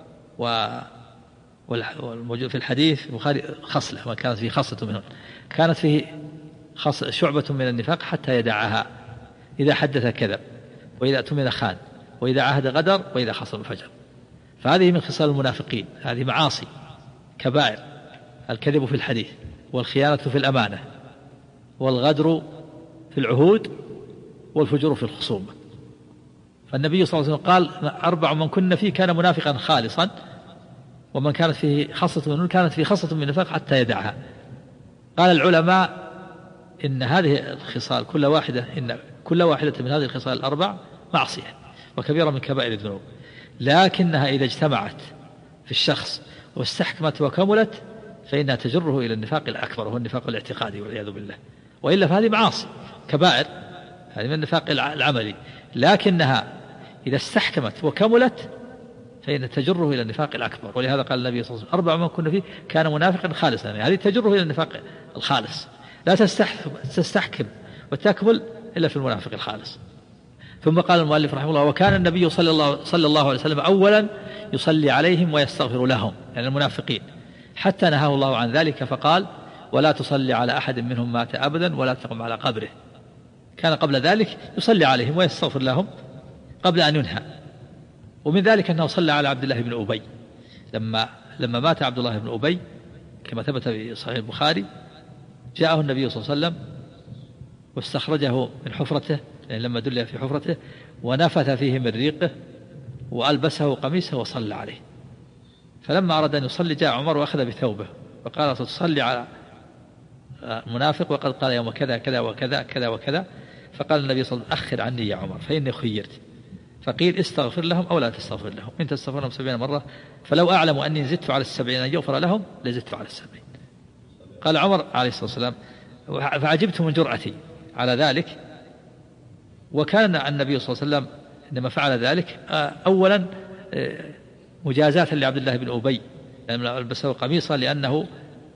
والموجود في الحديث البخاري خصلة، وكانت فيه خصلة منهن، كانت فيه شعبة من النفاق حتى يدعها: إذا حدث كذب، وإذا اؤتمن خان، وإذا عهد غدر، وإذا خصم فجر. فهذه من خصال المنافقين، هذه معاصي كبائر: الكذب في الحديث، والخيانة في الأمانة، والغدر في العهود، والفجور في الخصومة. فالنبي صلى الله عليه وسلم قال: 4 من كن فيه كان منافقا خالصا، ومن كانت فيه خصلة منه كانت فيه خصلة من النفاق حتى يدعها. قال العلماء: إن هذه الخصال كل واحدة من هذه الخصال 4 معصية وكبيرة من كبائر الذنوب، لكنها إذا اجتمعت في الشخص واستحكمت وكملت فإنها تجره إلى النفاق الأكبر، وهو النفاق الاعتقادي والعياذ بالله. وإلا فهذه معاصي كبائر، هذه من النفاق العملي، لكنها إذا استحكمت وكملت فإن تجره إلى النفاق الأكبر. ولهذا قال النبي صلى الله عليه وسلم: 4 من كن فيه كان منافقا خالصا، يعني هذه تجره إلى النفاق الخالص. لا تستحكم وتكمل إلا في المنافق الخالص. ثم قال المؤلف رحمه الله: وكان النبي صلى الله عليه وسلم أولا يصلي عليهم ويستغفر لهم، يعني المنافقين، حتى نهاه الله عن ذلك فقال: ولا تصلي على أحد منهم مات أبدا ولا تقم على قبره. كان قبل ذلك يصلي عليهم ويستغفر لهم قبل أن ينهى. ومن ذلك أنه صلى على عبد الله بن أبي لما مات عبد الله بن أبي، كما ثبت في صحيح البخاري، جاءه النبي صلى الله عليه وسلم واستخرجه من حفرته، يعني لما دل في حفرته، ونفث فيه من ريقه وألبسه قميصه وصلى عليه. فلما أراد أن يصلي جاء عمر وأخذ بثوبه وقال: تصلي على منافق وقد قال يوم كذا كذا وكذا كذا وكذا. فقال النبي صلى الله عليه وسلم: أخر عني يا عمر فإني خيرت. فقيل: استغفر لهم أو لا تستغفر لهم، إن تستغفر لهم 70 مرة فلو أعلم أني زدت على 70 أن يغفر لهم لزدت على 70. قال عمر عليه الصلاة والسلام: فعجبت من جرأتي على ذلك. وكان النبي صلى الله عليه وسلم عندما فعل ذلك أولا مجازاة لعبد الله بن أبي لأنه ألبسه قميصا، لأنه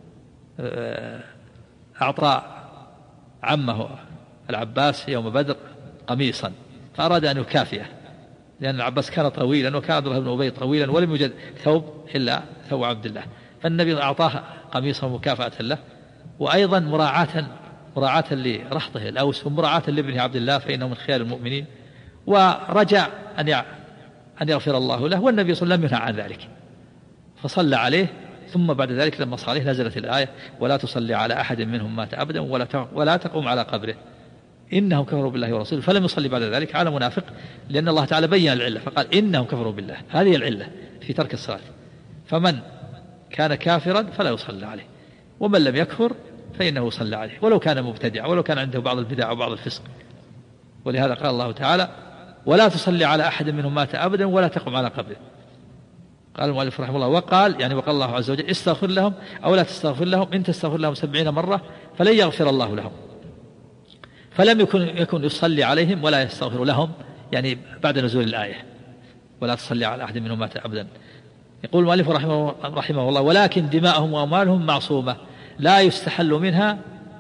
أعطى عمه العباس يوم بدر قميصا، فأراد أن يكافئه، لأن العباس كان طويلا وكان عبد الله بن أبي طويلا ولم يوجد ثوب إلا ثوب عبد الله، فالنبي أعطاه قميصا مكافأة له، وأيضا مراعاة لرحضه الأوس، ومراعاة لابنه عبد الله فإنه من خيار المؤمنين، ورجع أن يغفر الله له. والنبي صلى الله عليه وسلم لم ينهى عن ذلك فصلى عليه. ثم بعد ذلك لما صلى عليه نزلت الآية: ولا تصلي على أحد منهم مات أبدا ولا تقوم على قبره إنهم كفروا بالله ورسوله. فلم يصلي بعد ذلك على منافق، لأن الله تعالى بين العلة فقال: إنهم كفروا بالله، هذه العلة في ترك الصلاة. فمن كان كافرا فلا يصلى عليه، ومن لم يكفر فإنه يصلى عليه ولو كان مبتدع، ولو كان عنده بعض البدع وبعض الفسق. ولهذا قال الله تعالى: ولا تصلي على أحد منهم مات أبدا ولا تقم على قبره. قال المؤلف رحمه الله: وقال الله عز وجل: استغفر لهم أو لا تستغفر لهم، إن تستغفر لهم 70 مرة فلن يغفر الله لهم. فلم يكن يصلي عليهم ولا يستغفر لهم، يعني بعد نزول الآية: ولا تصلي على أحد منهم مات أبدا. يقول المؤلف رحمه الله: ولكن دماءهم وأموالهم معصومة لا يستحل منها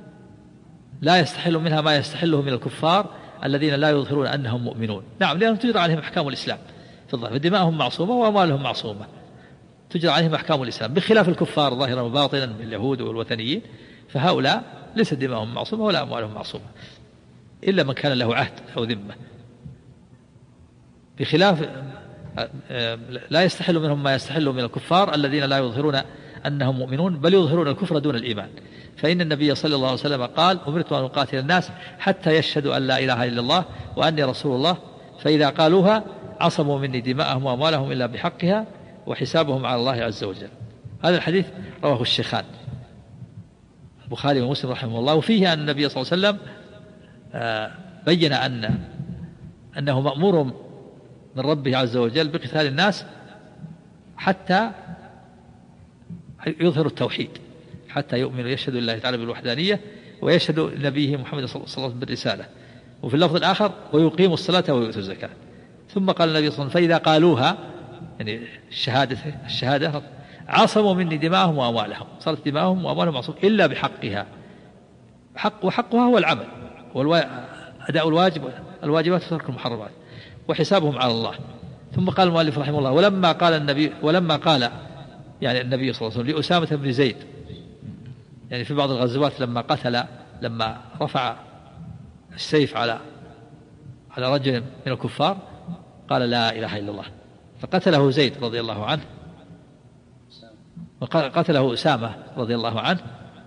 ما يستحله من الكفار الذين لا يظهرون أنهم مؤمنون. نعم، لأنهم تجرى عليهم أحكام الإسلام في الظاهر، فدماءهم معصومة وأموالهم معصومة تجرى عليهم أحكام الإسلام، بخلاف الكفار ظاهرا وباطنا من اليهود والوثنيين، فهؤلاء ليس دماءهم معصومة ولا أموالهم معصومة إلا من كان له عهد أو ذمة، بخلاف لا يستحل منهم ما يستحل من الكفار الذين لا يظهرون أنهم مؤمنون بل يظهرون الكفر دون الإيمان. فإن النبي صلى الله عليه وسلم قال: أمرت أن أقاتل الناس حتى يشهدوا أن لا إله إلا الله وأني رسول الله، فإذا قالوها عصموا مني دماءهم وأموالهم إلا بحقها وحسابهم على الله عز وجل. هذا الحديث رواه الشيخان البخاري ومسلم رحمه الله. وفيه أن النبي صلى الله عليه وسلم بين أنه مأمور من ربه عز وجل بقتال الناس حتى يظهر التوحيد، حتى يؤمنوا يشهدوا لله تعالى بالوحدانية ويشهدوا لنبيه محمد صلى الله عليه وسلم بالرسالة. وفي اللفظ الآخر: ويقيموا الصلاة ويؤتوا الزكاة. ثم قال النبي صلى الله عليه وسلم: فإذا قالوها، يعني الشهادة عصموا مني دماءهم وأموالهم، صارت دماءهم وأموالهم معصوم إلا بحقها. وحقها هو العمل، أداء الواجبات وترك المحرمات، وحسابهم على الله. ثم قال المؤلف رحمه الله: ولما قال يعني النبي صلى الله عليه وسلم لأسامة بن زيد، يعني في بعض الغزوات لما رفع السيف على رجل من الكفار قال: لا إله إلا الله، فقتله زيد رضي الله عنه، وقتله أسامة رضي الله عنه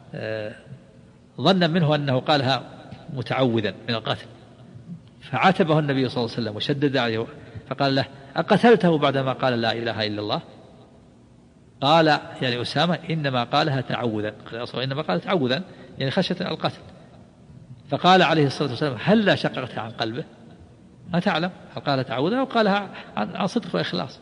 ظنا منه أنه قالها متعوذا من القتل، فعاتبه النبي صلى الله عليه وسلم وشدد عليه فقال له: أقتلته بعدما قال لا إله إلا الله؟ قال يعني أسامة: إنما قالها تعوذا، إنما قال تعوذا يعني خشية القتل. فقال عليه الصلاة والسلام: هل لا شققت عن قلبه؟ ما تعلم هل قال تعوذا أو قالها عن صدق وإخلاص.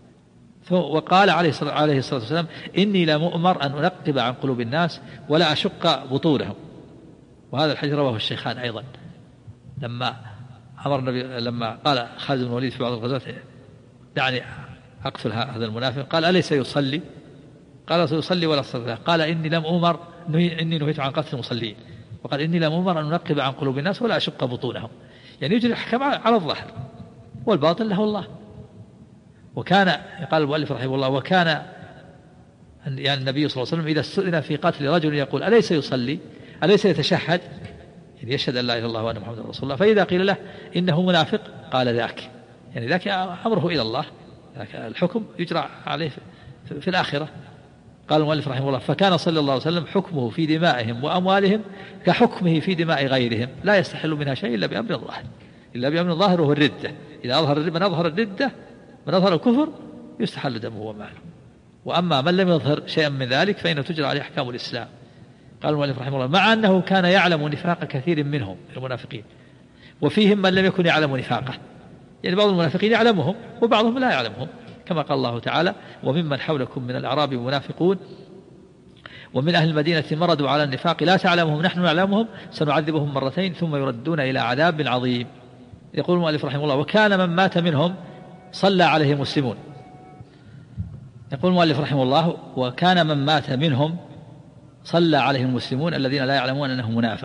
وقال عليه الصلاة والسلام: إني لمؤمر أن أنقب عن قلوب الناس ولا أشق بطونهم. وهذا الحديث رواه الشيخان أيضا، لما أمر النبي، لما قال خالد بن الوليد في بعض الغزوات: دعني أقتل هذا المنافق، قال: أليس يصلي؟ قال: سيصلي ولا صلى. قال: إني لم أمر، إني نهيت عن قتل المصلين. وقال: إني لم أمر أن أنقب عن قلوب الناس ولا أشق بطونهم، يعني يجري الأحكام على الظاهر والباطن له الله. وكان قال المؤلف رحمه الله: وكان يعني النبي صلى الله عليه وسلم إذا استؤذن في قتل رجل يقول: أليس يصلي؟ أليس يتشهد؟ يعني يشهد أن لا إله إلا الله وأن محمدا رسول الله. فإذا قيل له إنه منافق قال: ذاك، يعني ذاك أمره إلى الله، ذاك الحكم يجرى عليه في الآخرة. قال المؤلف رحمه الله: فكان صلى الله عليه وسلم حكمه في دمائهم وأموالهم كحكمه في دماء غيرهم، لا يستحل منها شيء إلا بأمر الظاهر، وهو الردة. إذا من أظهر الردة، من أظهر الكفر، يستحل دمه وماله. وأما من لم يظهر شيئا من ذلك فإنه تجرى عليه أحكام الإسلام. قال المؤلف رحمه الله: مع أنه كان يعلم نفاق كثير منهم المنافقين، وفيهم من لم يكن يعلم نفاقه، يعني بعض المنافقين يعلمهم وبعضهم لا يعلمهم، كما قال الله تعالى: وممن حولكم من الأعراب منافقون ومن أهل المدينة مردوا على النفاق لا تعلمهم نحن نعلمهم سنعذبهم مرتين ثم يردون إلى عذاب عظيم. يقول المؤلف رحمه الله: وكان من مات منهم صلى عليه المسلمون. يقول المؤلف رحمه الله: وكان من مات منهم صلى عليه المسلمون الذين لا يعلمون أنه منافق،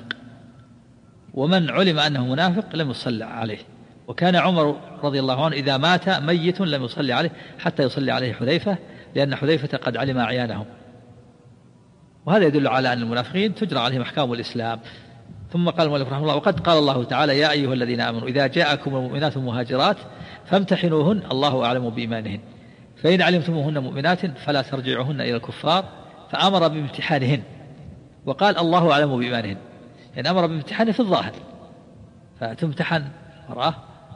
ومن علم أنه منافق لم يصلى عليه. وكان عمر رضي الله عنه إذا مات ميت لم يصلي عليه حتى يصلي عليه حذيفة، لأن حذيفة قد علم أعيانهم. وهذا يدل على أن المنافقين تجرى عليهم أحكام الإسلام. ثم قال المؤلف رحمه الله: وقد قال الله تعالى: يا أيها الذين آمنوا إذا جاءكم المؤمنات مهاجرات فامتحنوهن الله أعلم بإيمانهن، فإن علمتموهن مؤمنات فلا ترجعوهن إلى الكفار، فأمر بامتحانهن، وقال الله أعلم بإيمانهن، يعني أمر بامتحانه في الظاهر، فتمتحن مرأة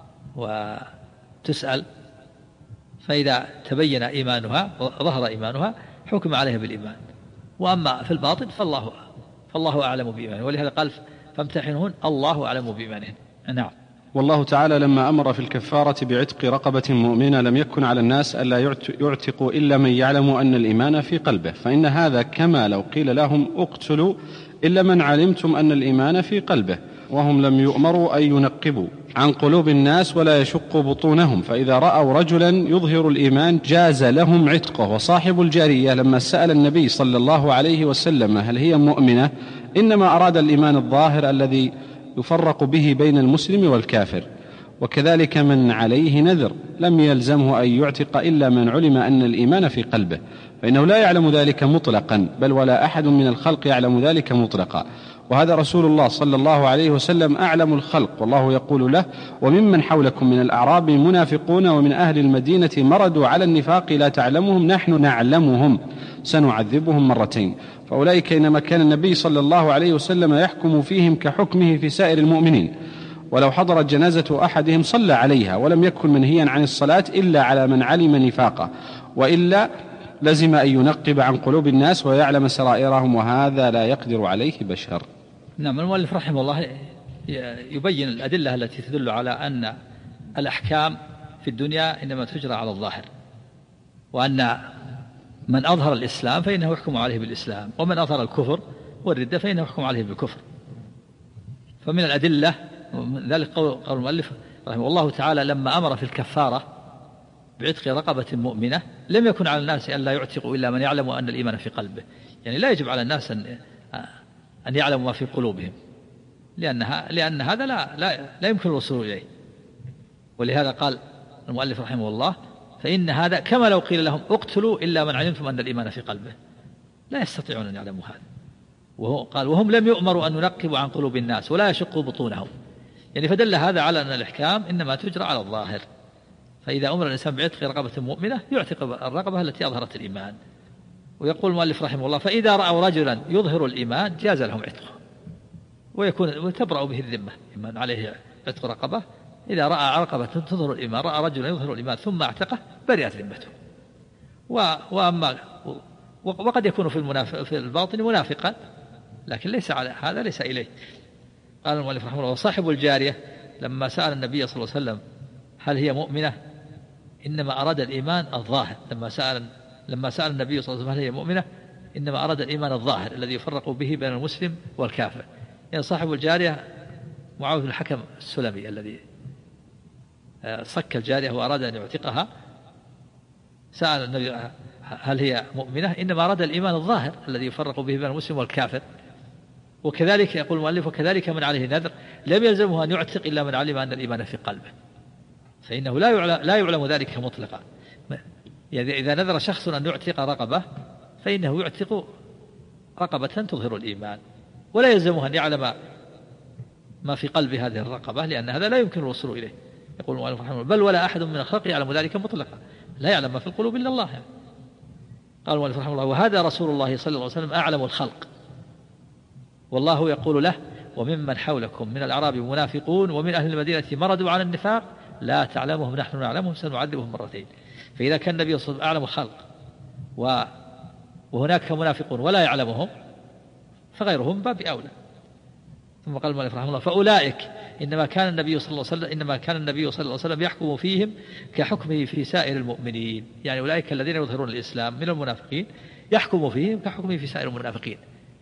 وتسأل، فإذا تبين إيمانها وظهر إيمانها حكم عليها بالإيمان، وأما في الباطن فالله أعلم بإيمانهن، ولهذا قال: فامتحنهن الله أعلم بإيمانهن. نعم. والله تعالى لما أمر في الكفارة بعتق رقبة مؤمنة لم يكن على الناس ألا يعتقوا إلا من يعلم أن الإيمان في قلبه، فإن هذا كما لو قيل لهم: اقتلوا إلا من علمتم أن الإيمان في قلبه، وهم لم يؤمروا أن ينقبوا عن قلوب الناس ولا يشقوا بطونهم، فإذا رأوا رجلا يظهر الإيمان جاز لهم عتقه. وصاحب الجارية لما سأل النبي صلى الله عليه وسلم هل هي مؤمنة إنما أراد الإيمان الظاهر الذي يفرق به بين المسلم والكافر. وكذلك من عليه نذر لم يلزمه أن يعتق إلا من علم أن الإيمان في قلبه، فإنه لا يعلم ذلك مطلقا، بل ولا أحد من الخلق يعلم ذلك مطلقا. وهذا رسول الله صلى الله عليه وسلم أعلم الخلق، والله يقول له: وممن حولكم من الأعراب منافقون ومن أهل المدينة مردوا على النفاق لا تعلمهم نحن نعلمهم سنعذبهم مرتين. فأولئك إنما كان النبي صلى الله عليه وسلم يحكم فيهم كحكمه في سائر المؤمنين، ولو حضرت جنازة أحدهم صلى عليها، ولم يكن منهيا عن الصلاة إلا على من علم نفاقه، وإلا لزم أن ينقب عن قلوب الناس ويعلم سرائرهم، وهذا لا يقدر عليه بشر. نعم. المؤلف رحمه الله يبين الأدلة التي تدل على أن الأحكام في الدنيا إنما تجرى على الظاهر، وأن من أظهر الإسلام فإنه يحكم عليه بالإسلام، ومن أظهر الكفر والردة فإنه يحكم عليه بالكفر. فمن الأدلة ذلك قول المؤلف: رحمه الله تعالى لما أمر في الكفارة بعتق رقبة مؤمنة لم يكن على الناس أن لا يعتقوا إلا من يعلم أن الإيمان في قلبه، يعني لا يجب على الناس أن يعلموا ما في قلوبهم، لأن هذا لا يمكن الوصول إليه. ولهذا قال المؤلف رحمه الله فإن هذا كما لو قيل لهم اقتلوا إلا من علمتم أن الإيمان في قلبه، لا يستطيعون أن يعلموا هذا. وهو قال وهم لم يؤمروا أن ينقبوا عن قلوب الناس ولا يشقوا بطونهم، يعني فدل هذا على أن الإحكام إنما تجرى على الظاهر. فإذا أمر الإنسان بعتق رقبة مؤمنة يعتق الرقبة التي أظهرت الإيمان. ويقول المؤلف رحمه الله فإذا رأوا رجلا يظهر الإيمان جاز لهم عتقه وتبرأ به الذمة، إيمان عليه عتق رقبة. إذا رأى رقبة تظهر الإيمان، رأى رجلا يظهر الإيمان ثم اعتقه برئت ذمته. وقد يكون في الباطن منافقا، لكن ليس على هذا، ليس إليه. قال المؤلف رحمه الله وصاحب الجارية لما سأل النبي صلى الله عليه وسلم هل هي مؤمنة إنما أراد الإيمان الظاهر. لما سأل النبي صلى الله عليه وسلم هل هي مؤمنة إنما أراد الإيمان الظاهر الذي يفرق به بين المسلم والكافر. يعني صاحب الجارية معاوية بن الحكم السلمي الذي صك الجارية وأراد أن يعتقها، سأل النبي هل هي مؤمنة إنما أراد الإيمان الظاهر الذي يفرق به بين المسلم والكافر. وكذلك يقول المؤلف وكذلك من عليه نذر لم يلزمه أن يعتق إلا من علم أن الإيمان في قلبه، فإنه لا يعلم ذلك مطلقا. إذا نذر شخص أن يعتق رقبة فإنه يعتق رقبة تظهر الإيمان، ولا يلزمه أن يعلم ما في قلب هذه الرقبة، لأن هذا لا يمكن الوصول إليه. يقول المؤلف رحمه الله بل ولا أحد من الخلق يعلم ذلك مطلقا، لا يعلم ما في القلوب إلا الله. قال المؤلف رحمه الله وهذا رسول الله صلى الله عليه وسلم أعلم الخلق، والله يقول له وممن حولكم من الأعراب منافقون ومن أهل المدينة مردوا على النفاق لا تعلمهم نحن نعلمهم سنعذبهم مرتين. فإذا كان النبي صلى الله عليه وسلم أعلم الخلق وهناك منافقون ولا يعلمهم فغيرهم باب أولى. ثم قال المؤلف رحمه الله فأولئك إنما كان النبي صلى الله عليه وسلم يحكم فيهم كحكمه في سائر المؤمنين، يعني أولئك الذين يظهرون الإسلام من المنافقين يحكم فيهم كحكمه في سائر المنافقين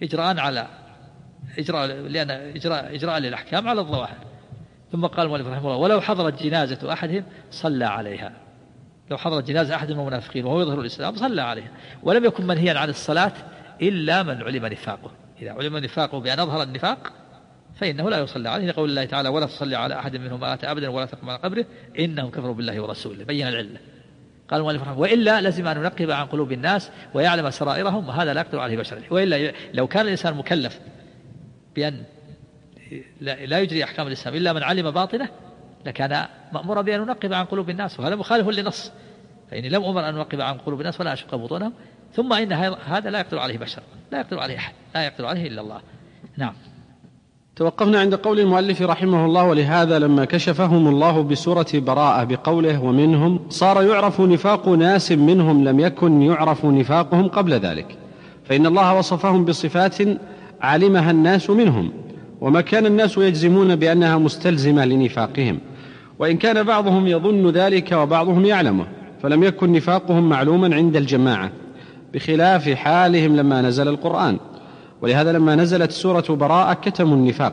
إجراء للأحكام على الظواهر. ثم قال المؤلف رحمه الله ولو حضرت جنازة أحدهم صلى عليها، لو حضرت جنازة أحد من المنافقين وهو يظهر الإسلام صلى عليها، ولم يكن منهيا عن الصلاة إلا من علم نفاقه. إذا علم نفاقه بأن أظهر النفاق فإنه لا يصلى عليه، لقول الله تعالى ولا تصلي على أحد منهم مات أبدا ولا تقم على قبره إنهم كفروا بالله ورسوله، بين العلة. قال المؤلف رحمه وإلا لازم أن ننقب عن قلوب الناس ويعلم سرائرهم، وهذا لا يقدر عليه بشر. وإلا لو كان الإنسان مكلف بأن لا يجري أحكام الإسلام إلا من علم باطنه لكان مأمورا بأن ننقب عن قلوب الناس، وهذا مخالف لنص فإني لم أمر أن ننقب عن قلوب الناس ولا أشق بطونهم. ثم إن هذا لا يقدر عليه بشر، لا يقدر عليه أحد، لا يقدر عليه إلا الله. نعم. توقفنا عند قول المؤلف رحمه الله ولهذا لما كشفهم الله بسورة براءة بقوله ومنهم صار يعرف نفاق ناس منهم لم يكن يعرف نفاقهم قبل ذلك، فإن الله وصفهم بصفات علمها الناس منهم وما كان الناس يجزمون بأنها مستلزمة لنفاقهم، وإن كان بعضهم يظن ذلك وبعضهم يعلمه، فلم يكن نفاقهم معلوما عند الجماعة بخلاف حالهم لما نزل القرآن. ولهذا لما نزلت سورة براءة كتموا النفاق،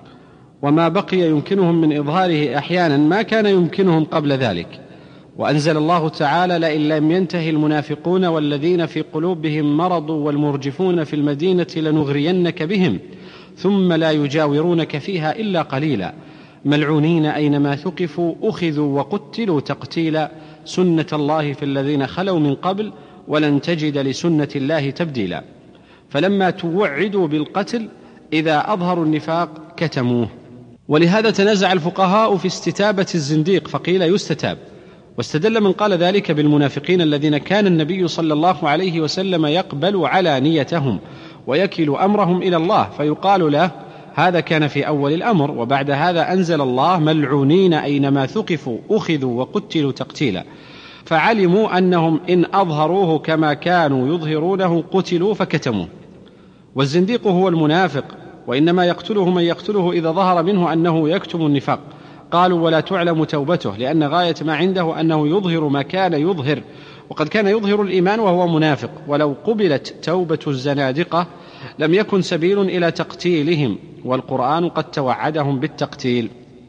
وما بقي يمكنهم من إظهاره أحيانا ما كان يمكنهم قبل ذلك. وأنزل الله تعالى لئن لم ينتهي المنافقون والذين في قلوبهم مرض والمرجفون في المدينة لنغرينك بهم ثم لا يجاورونك فيها إلا قليلا ملعونين أينما ثقفوا أخذوا وقتلوا تقتيلا سنة الله في الذين خلوا من قبل ولن تجد لسنة الله تبديلا. فلما توعدوا بالقتل إذا أظهروا النفاق كتموه. ولهذا تنازع الفقهاء في استتابة الزنديق فقيل يستتاب، واستدل من قال ذلك بالمنافقين الذين كان النبي صلى الله عليه وسلم يقبل علانيتهم ويكل أمرهم إلى الله، فيقال له هذا كان في أول الأمر، وبعد هذا أنزل الله ملعونين أينما ثقفوا أخذوا وقتلوا تقتيلا، فعلموا أنهم إن أظهروه كما كانوا يظهرونه قتلوا فكتموه. والزنديق هو المنافق، وإنما يقتله من يقتله إذا ظهر منه أنه يكتم النفاق. قالوا ولا تعلم توبته، لأن غاية ما عنده أنه يظهر ما كان يظهر، وقد كان يظهر الإيمان وهو منافق. ولو قبلت توبة الزنادقة لم يكن سبيل إلى تقتيلهم، والقرآن قد توعدهم بالتقتيل.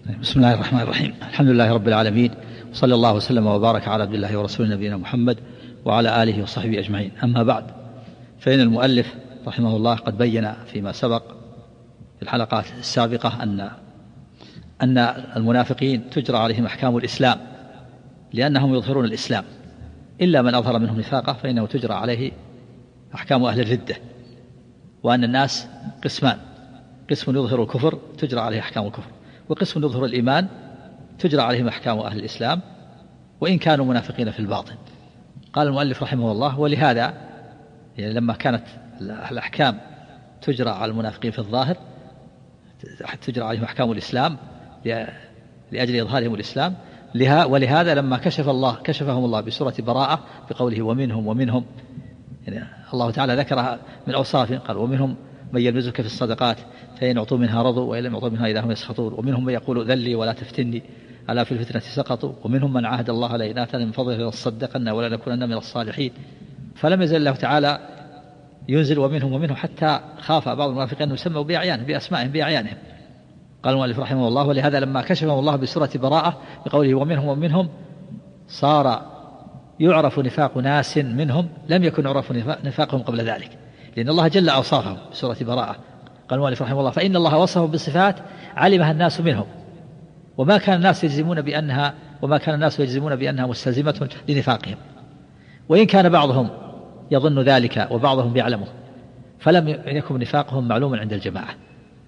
بسم الله الرحمن الرحيم. الحمد لله رب العالمين، وصلى الله وسلم وبارك على عبد الله ورسوله نبينا محمد وعلى آله وصحبه أجمعين. أما بعد، فإن المؤلف رحمه الله قد بين فيما سبق في الحلقات السابقة أن المنافقين تجرى عليهم أحكام الإسلام لأنهم يظهرون الإسلام، إلا من أظهر منهم نفاقه فإنه تجرى عليه أحكام أهل الردة، وأن الناس قسمان: قسم يظهر الكفر تجرى عليه أحكام الكفر، وقسم يظهر الإيمان تجرى عليهم أحكام أهل الإسلام وإن كانوا منافقين في الباطن. قال المؤلف رحمه الله: ولهذا يعني لما كانت الأحكام تجرى على المنافقين في الظاهر تجرى عليهم أحكام الإسلام لأجل إظهارهم الإسلام، ولهذا لما كشفهم الله بسورة براءة بقوله ومنهم يعني الله تعالى ذكرها من أوصافهم، قال: ومنهم من يلمزك في الصدقات فإن أعطوا منها رضوا وإن لم يعطوا منها إذا هم يسخطون، ومنهم من يقول ذلي ولا تفتني ألا في الفتنة سقطوا، ومنهم من عاهد الله لئن آتانا من فضله لنصدقن ولا نكونن من الصالحين. فلم يزل الله تعالى ينزل ومنهم حتى خاف بعض المنافقين أن يسموا بأسمائهم بأعيانهم. قال المؤلف رحمه الله: ولهذا لما كشفهم الله بسورة براءة بقوله ومنهم صار يعرف نفاق ناس منهم لم يكن يعرف نفاقهم قبل ذلك، لأن الله جل أوصافهم بسورة براءة. قال المؤلف رحمه الله: فإن الله وصفهم بصفات علمها الناس منهم، وما كان الناس يجزمون بأنها مستلزمة لنفاقهم، وإن كان بعضهم يظن ذلك وبعضهم يعلمه، فلم يكن نفاقهم معلوما عند الجماعة،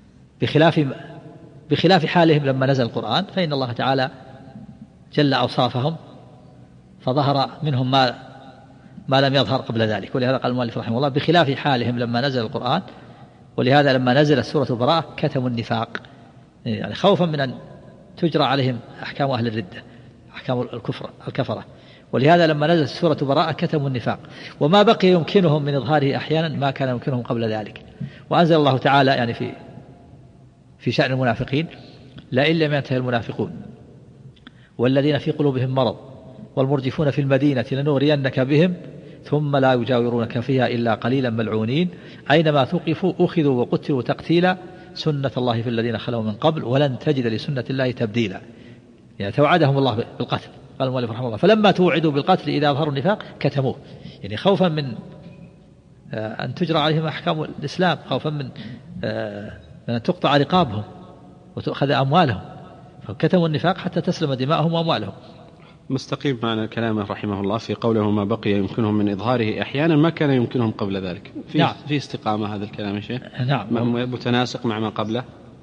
بخلاف حالهم لما نزل القرآن، فإن الله تعالى جل أوصافهم فظهر منهم ما لم يظهر قبل ذلك. ولهذا قال المؤلف رحمه الله: بخلاف حالهم لما نزل القرآن، ولهذا لما نزلت سورة براءة كتموا النفاق، يعني خوفا من أن تجرى عليهم أحكام أهل الردة، أحكام الكفرة. ولهذا لما نزلت سورة براءة كتموا النفاق، وما بقي يمكنهم من إظهاره أحيانا ما كان يمكنهم قبل ذلك. وأنزل الله تعالى يعني في شأن المنافقين: لئن لم ينتهي المنافقون والذين في قلوبهم مرض والمرجفون في المدينة لنغرينك بهم ثم لا يجاورونك فيها إلا قليلا ملعونين أينما ثقفوا أخذوا وقتلوا تقتيلا سنة الله في الذين خلوا من قبل ولن تجد لسنة الله تبديلا. يعني توعدهم الله بالقتل. قال المؤلف رحمه الله: فلما توعدوا بالقتل إذا أظهروا النفاق كتموه، يعني خوفا من أن تجرى عليهم أحكام الإسلام، خوفا من أن تقطع رقابهم وتؤخذ أموالهم، فكتموا النفاق حتى تسلم دماءهم وأموالهم. مستقيم معنا كلامه رحمه الله في قوله ما بقي يمكنهم من إظهاره أحيانا ما كان يمكنهم قبل ذلك. في استقامة هذا الكلام يا شيخ؟ نعم، متناسق مع ما قبله.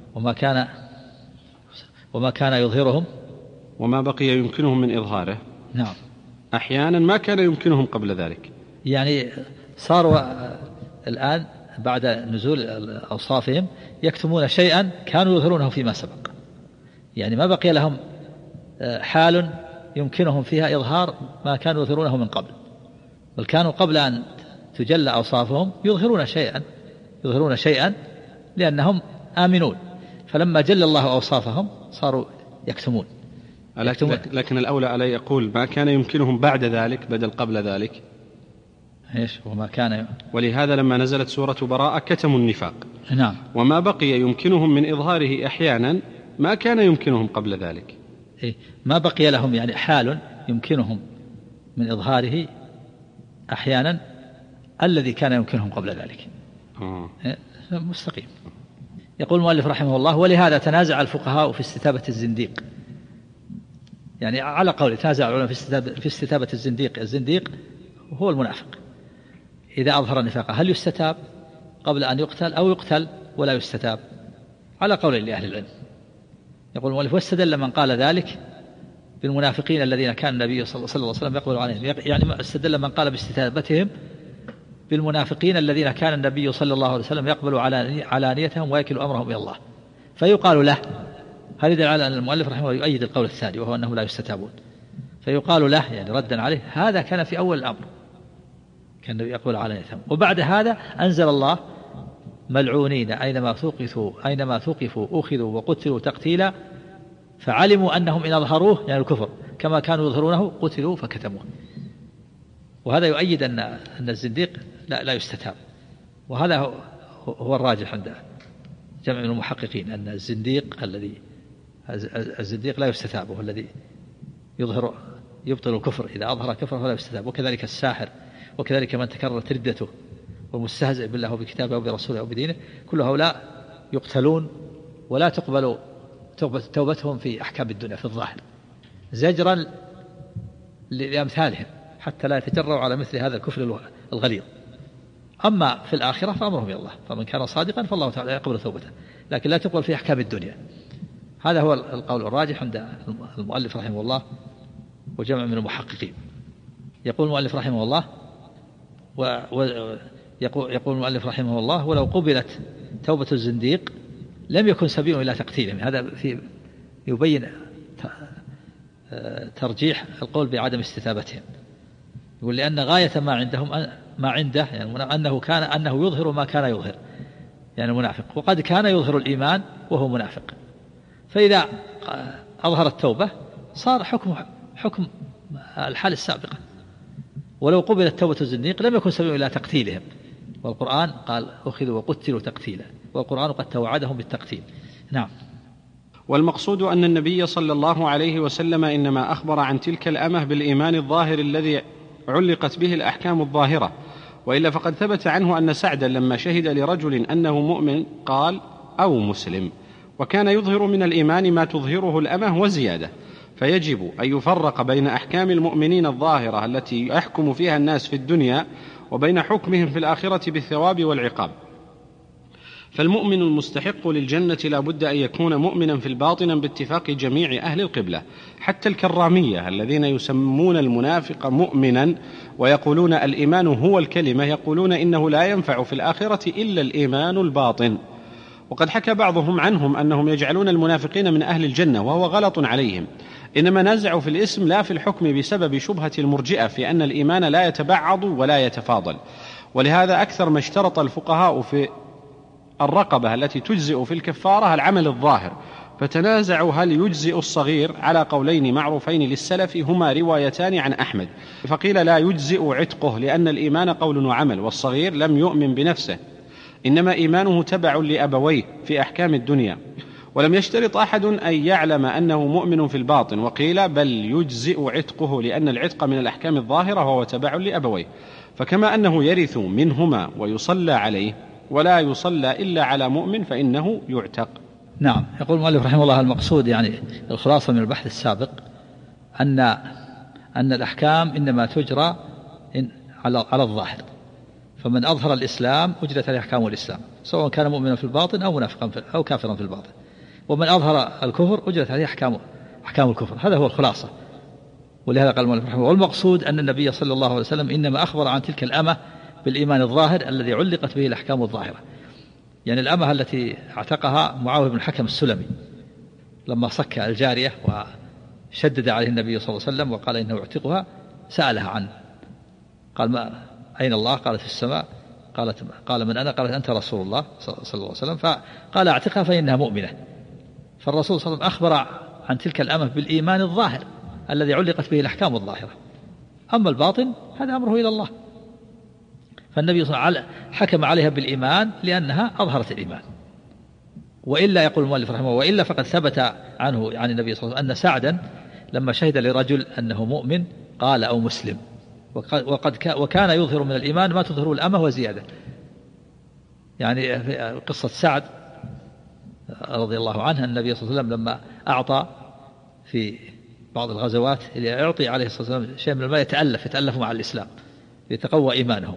وما كان يظهرهم وما بقي يمكنهم من إظهاره نعم أحيانا ما كان يمكنهم قبل ذلك، يعني صاروا الآن بعد نزول أوصافهم يكتمون شيئا كانوا يظهرونه فيما سبق، يعني ما بقي لهم حال يمكنهم فيها إظهار ما كانوا يظهرونه من قبل، بل كانوا قبل أن تجلى أوصافهم يظهرون شيئا لأنهم آمنون، فلما جل الله أوصافهم صاروا يكتمون. لكن الأولى علي يقول ما كان يمكنهم بعد ذلك بدل قبل ذلك. وما كان، ولهذا لما نزلت سورة براءة كتموا النفاق. نعم. وما بقي يمكنهم من إظهاره أحيانا ما كان يمكنهم قبل ذلك. ما بقي لهم يعني حال يمكنهم من إظهاره أحيانا الذي كان يمكنهم قبل ذلك. مستقيم. يقول المؤلف رحمه الله: ولهذا تنازع الفقهاء في استتابة الزنديق، يعني على قول تنازع العلماء في استتابة الزنديق هو المنافق إذا أظهر النفاق، هل يستتاب قبل أن يقتل أو يقتل ولا يستتاب؟ على قول لأهل العلم. يقول المؤلف: واستدل من قال ذلك بالمنافقين الذين كان النبي صلى الله عليه وسلم يقبل عليهم، يعني استدل من قال باستتابتهم بالمنافقين الذين كان النبي صلى الله عليه وسلم يقبل علانيتهم ويكل أمرهم إلى الله، فيقال له، هذا يدل على أن المؤلف رحمه الله يؤيد القول الثاني وهو أنه لا يستتابون، فيقال له يعني ردا عليه: هذا كان في أول الأمر، كان النبي يقبل علانيتهم، وبعد هذا أنزل الله ملعونين أينما ثقفوا أخذوا وقتلوا تقتيلا فعلموا أنهم إن أظهروه يعني الكفر كما كانوا يظهرونه قتلوا فكتموه. وهذا يؤيد أن الزنديق لا يستتاب، وهذا هو الراجح عند جمع من المحققين، أن الزنديق الذي الزنديق لا يستتاب، وهو الذي يبطل الكفر، إذا أظهر كفر فلا يستتاب، وكذلك الساحر، وكذلك من تكررت ردته، والمستهزئ بالله وبكتابه وبرسوله وبدينه، كل هؤلاء يقتلون ولا تقبل توبتهم في أحكام الدنيا في الظاهر، زجرا لأمثالهم حتى لا يتجرؤوا على مثل هذا الكفر الغليظ. أما في الآخرة فأمرهم إلى الله، فمن كان صادقا فالله تعالى يقبل توبته، لكن لا تقبل في أحكام الدنيا. هذا هو القول الراجح عند المؤلف رحمه الله وجمع من المحققين. يقول المؤلف رحمه الله يقول المؤلف رحمه الله: ولو قبلت توبة الزنديق لم يكن سبيل إلى تقتيلهم. هذا يبين ترجيح القول بعدم استتابتهم. يقول لأن غاية ما عنده يعني أنه يظهر ما كان يظهر، يعني المنافق، وقد كان يظهر الإيمان وهو منافق، فإذا أظهر التوبة صار حكم الحال السابقة. ولو قبلت توبة الزنديق لم يكن سبيل إلى تقتيلهم، والقرآن قال: أخذوا وقتلوا تقتيلا، والقرآن قد توعدهم بالتقتيل. نعم. والمقصود أن النبي صلى الله عليه وسلم إنما أخبر عن تلك الأمة بالإيمان الظاهر الذي علقت به الأحكام الظاهرة، وإلا فقد ثبت عنه أن سعدا لما شهد لرجل أنه مؤمن قال: أو مسلم، وكان يظهر من الإيمان ما تظهره الأمة وزيادة. فيجب أن يفرق بين أحكام المؤمنين الظاهرة التي يحكم فيها الناس في الدنيا وبين حكمهم في الآخرة بالثواب والعقاب. فالمؤمن المستحق للجنة لا بد أن يكون مؤمنا في الباطن باتفاق جميع أهل القبلة، حتى الكرامية الذين يسمون المنافق مؤمنا ويقولون الإيمان هو الكلمة، يقولون إنه لا ينفع في الآخرة إلا الإيمان الباطن. وقد حكى بعضهم عنهم أنهم يجعلون المنافقين من أهل الجنة، وهو غلط عليهم، إنما نازعوا في الاسم لا في الحكم بسبب شبهة المرجئة في أن الإيمان لا يتبعض ولا يتفاضل. ولهذا أكثر ما اشترط الفقهاء في الرقبة التي تجزئ في الكفارة العمل الظاهر، فتنازعوا هل يجزئ الصغير على قولين معروفين للسلف هما روايتان عن أحمد، فقيل لا يجزئ عتقه لأن الإيمان قول وعمل، والصغير لم يؤمن بنفسه، إنما إيمانه تبع لأبويه في أحكام الدنيا، ولم يشترط أحد أن يعلم أنه مؤمن في الباطن، وقيل بل يجزئ عتقه لأن العتق من الأحكام الظاهرة وهو تبع لأبويه، فكما أنه يرث منهما ويصلى عليه ولا يصلى إلا على مؤمن فإنه يعتق. نعم. يقول المؤلف رحمه الله: المقصود يعني الخلاصة من البحث السابق أن الأحكام إنما تجرى على الظاهر، فمن أظهر الإسلام أجرت عليه أحكام الإسلام، سواء كان مؤمنا في الباطن أو منافقا أو كافرا في الباطن، ومن أظهر الكفر أجرت عليه أحكام الكفر. هذا هو الخلاصة. ولهذا قال المؤلف رحمه الله: والمقصود أن النبي صلى الله عليه وسلم إنما أخبر عن تلك الأمة بالإيمان الظاهر الذي علقت به الأحكام الظاهرة، يعني الأمة التي اعتقها معاوية بن الحكم السلمي لما صك الجارية وشدد عليه النبي صلى الله عليه وسلم وقال إنه يعتقها، سألها عنه، قال: ما أين الله؟ قالت: في السماء. قال: من أنا؟ قالت: أنت رسول الله صلى الله عليه وسلم. فقال: اعتقها فإنها مؤمنة. فالرسول صلى الله عليه وسلم أخبر عن تلك الأمة بالإيمان الظاهر الذي علقت به الأحكام الظاهرة، أما الباطن هذا أمره إلى الله. فالنبي صلى الله عليه وسلم حكم عليها بالإيمان لأنها أظهرت الإيمان. وإلا يقول المؤلف رحمه الله: وإلا فقد ثبت عنه عن النبي صلى الله عليه وسلم أن سعدا لما شهد لرجل أنه مؤمن قال: أو مسلم، وكان يظهر من الإيمان ما تظهره الأمة وزيادة. يعني في قصة سعد رضي الله عنه النبي صلى الله عليه وسلم لما أعطى في بعض الغزوات يعطي عليه الصلاة والسلام شيء من الماء يتألف مع الإسلام ليتقوى إيمانهم،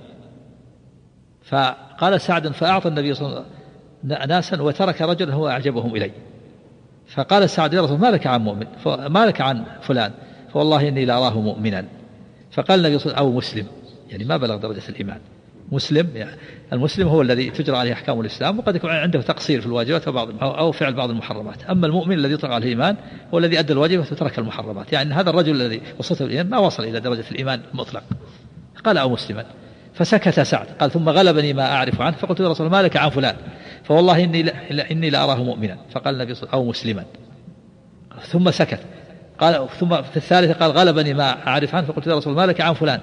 فقال سعد: فأعطى النبي صلى الله عليه وسلم ناسا وترك رجلا هو أعجبهم إلي، فقال سعد: يا رسول ما لك عن مؤمن؟ ما لك عن فلان؟ فوالله إني لأراه مؤمنا. فقال النبي صلى الله عليه وسلم: أو مسلم، يعني ما بلغ درجة الإيمان. مسلم، يعني المسلم هو الذي تجرى عليه أحكام الإسلام وقد يكون عنده تقصير في الواجبات أو فعل بعض المحرمات، أما المؤمن الذي يطلق عليه الإيمان هو الذي أدى الواجبات وترك المحرمات، يعني هذا الرجل الذي وصلت الإيمان ما وصل إلى درجة الإيمان المطلق. قال: أو مسلما. فسكت سعد، قال: ثم غلبني ما أعرف عنه، فقلت: يا رسول الله ما لك عن فلان؟ فوالله إني لأراه مؤمنا. فقال النبي صلى الله عليه وسلم: أو مسلما. ثم سكت، قال: ثم في الثالثة قال: غلبني ما أعرف عنه، فقلت: يا رسول الله ما لك عن فلان؟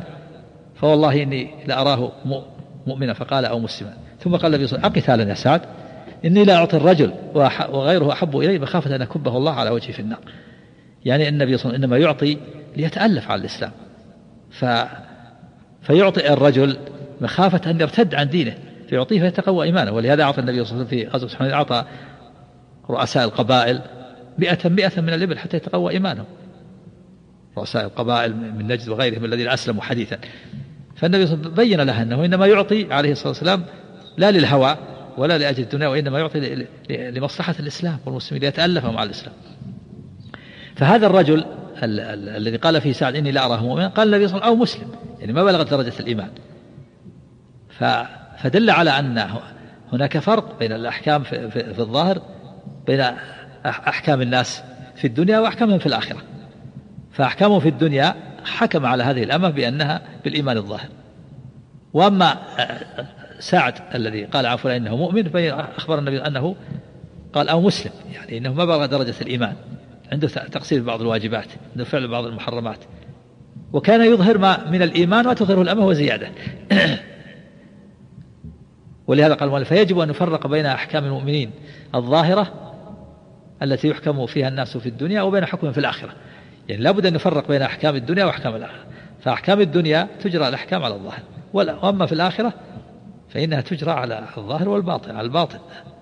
فوالله إني لأراه مؤمنا. فقال: أو مسلما. ثم قال النبي صلى الله عليه وسلم: أقتالا يا سعد؟ إني لا أعطي الرجل وغيره أحب إلي مخافة أن أكبه الله على وجهه في النار. يعني النبي صلى الله عليه وسلم إنما يعطي ليتألف على الإسلام، فيعطي الرجل مخافة أن يرتد عن دينه فيعطيه فيتقوى إيمانه. ولهذا أعطى النبي صلى الله عليه وسلم في غزوة حنين أعطى رؤساء القبائل 100 من الإبل حتى يتقوى إيمانهم، رؤساء القبائل من نجد وغيرهم الذين أسلموا حديثا. فالنبي صلى الله عليه وسلم بين لها أنه إنما يعطي عليه الصلاة والسلام لا للهوى ولا لأجل الدنيا، وإنما يعطي لمصلحة الإسلام والمسلمين ليتألفوا مع الإسلام. فهذا الرجل الذي قال فيه سعد إني لا أراه مؤمنا قال النبي صلى الله عليه وسلم أو مسلم، يعني ما بلغت درجة الإيمان. فدل على أن هناك فرق بين الأحكام في الظاهر بين أحكام الناس في الدنيا وأحكامهم في الآخرة. فأحكامهم في الدنيا حكم على هذه الأمة بأنها بالإيمان الظاهر، وأما سعد الذي قال عن فلان إنه مؤمن فأخبر النبي أنه قال أو مسلم، يعني إنه ما بلغ درجة الإيمان، عنده تقصير بعض الواجبات، عنده فعل بعض المحرمات، وكان يظهر ما من الإيمان ما تظهره الأمة وزيادة. ولهذا قال المؤلف فيجب أن نفرق بين أحكام المؤمنين الظاهرة التي يحكم فيها الناس في الدنيا وبين حكمهم في الآخرة. يعني لا بد أن نفرق بين أحكام الدنيا وأحكام الآخرة. فأحكام الدنيا تجرى الأحكام على الظاهر، وأما في الآخرة فإنها تجرى على الظاهر والباطن على الباطن.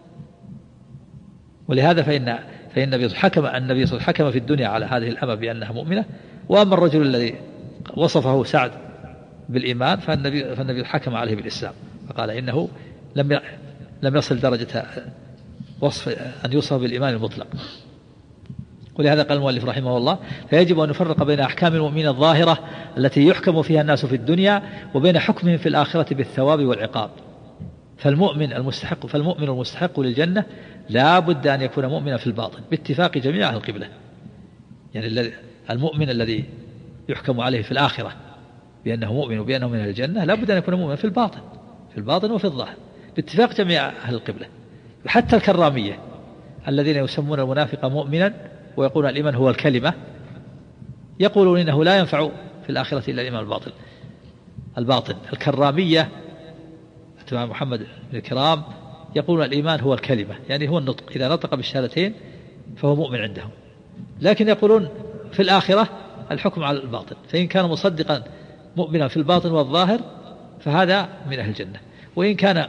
ولهذا فإن النبي صلى الله عليه وسلم حكم في الدنيا على هذه الأمة بأنها مؤمنة. وأما الرجل الذي وصفه سعد بالإيمان فالنبي حكم عليه بالإسلام، فقال إنه لم يصل درجة وصف أن يوصف بالإيمان المطلق. ولهذا قال المؤلف رحمه الله فيجب أن نفرق بين أحكام المؤمنين الظاهرة التي يحكم فيها الناس في الدنيا وبين حكمهم في الآخرة بالثواب والعقاب. فالمؤمن المستحق للجنة لا بد أن يكون مؤمنا في الباطن باتفاق جميع أهل القبلة. يعني المؤمن الذي يحكم عليه في الآخرة بأنه مؤمن وبأنه من الجنة لا بد أن يكون مؤمنا في الباطن وفي الظاهر باتفاق جميع أهل القبلة. حتى الكرامية الذين يسمون المنافق مؤمنا ويقولون الإيمان هو الكلمة يقولون إنه لا ينفع في الآخرة إلا الإيمان الباطن. الكرامية تبع محمد بن الكرام يقولون الإيمان هو الكلمة، يعني هو النطق، إذا نطق بالشهادتين فهو مؤمن عندهم. لكن يقولون في الآخرة الحكم على الباطن، فإن كان مصدقا مؤمنا في الباطن والظاهر فهذا من أهل الجنة، وإن كان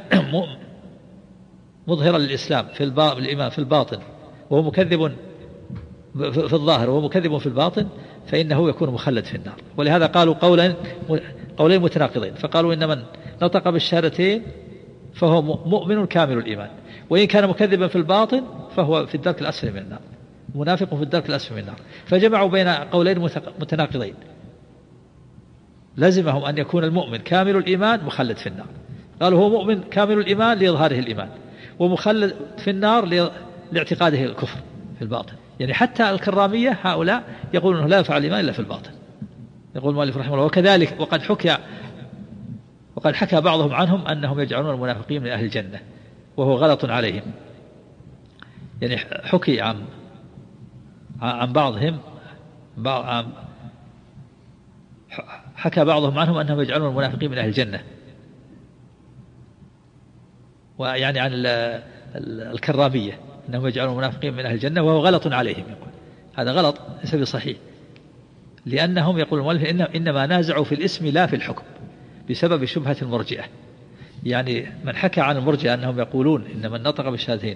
مظهرا للإسلام في الإيمان في الباطن وهو مكذب في الظاهر وهو مكذب في الباطن فإنه يكون مخلد في النار. ولهذا قالوا قولين متناقضين، فقالوا إن من نطق بالشهادتين فهو مؤمن كامل الإيمان، وإن كان مكذبا في الباطن فهو في الدرك الأسفل من النار، منافق في الدرك الأسفل من النار. فجمعوا بين قولين متناقضين، لزمهم أن يكون المؤمن كامل الإيمان مخلد في النار. قالوا هو مؤمن كامل الإيمان لإظهاره الإيمان، ومخلد في النار لاعتقاده الكفر في الباطن. يعني حتى الكرامية هؤلاء يقولون أنه لا يفعل الإيمان إلا في الباطن. يقول المؤلف رحمه الله وكذلك وقد حكى بعضهم عنهم أنهم يجعلون المنافقين من أهل الجنة وهو غلط عليهم. يعني حكي عن بعضهم حكى بعضهم عنهم أنهم يجعلون المنافقين من أهل الجنة، ويعني عن الكرامية أنهم يجعلون المنافقين من أهل الجنة وهو غلط عليهم. يقول هذا غلط ليس بصحيح، لأنهم يقول المؤلف إنما نازعوا في الاسم لا في الحكم بسبب شبهة المرجئة. يعني من حكى عن المرجئة أنهم يقولون إن من نطق بالشهادتين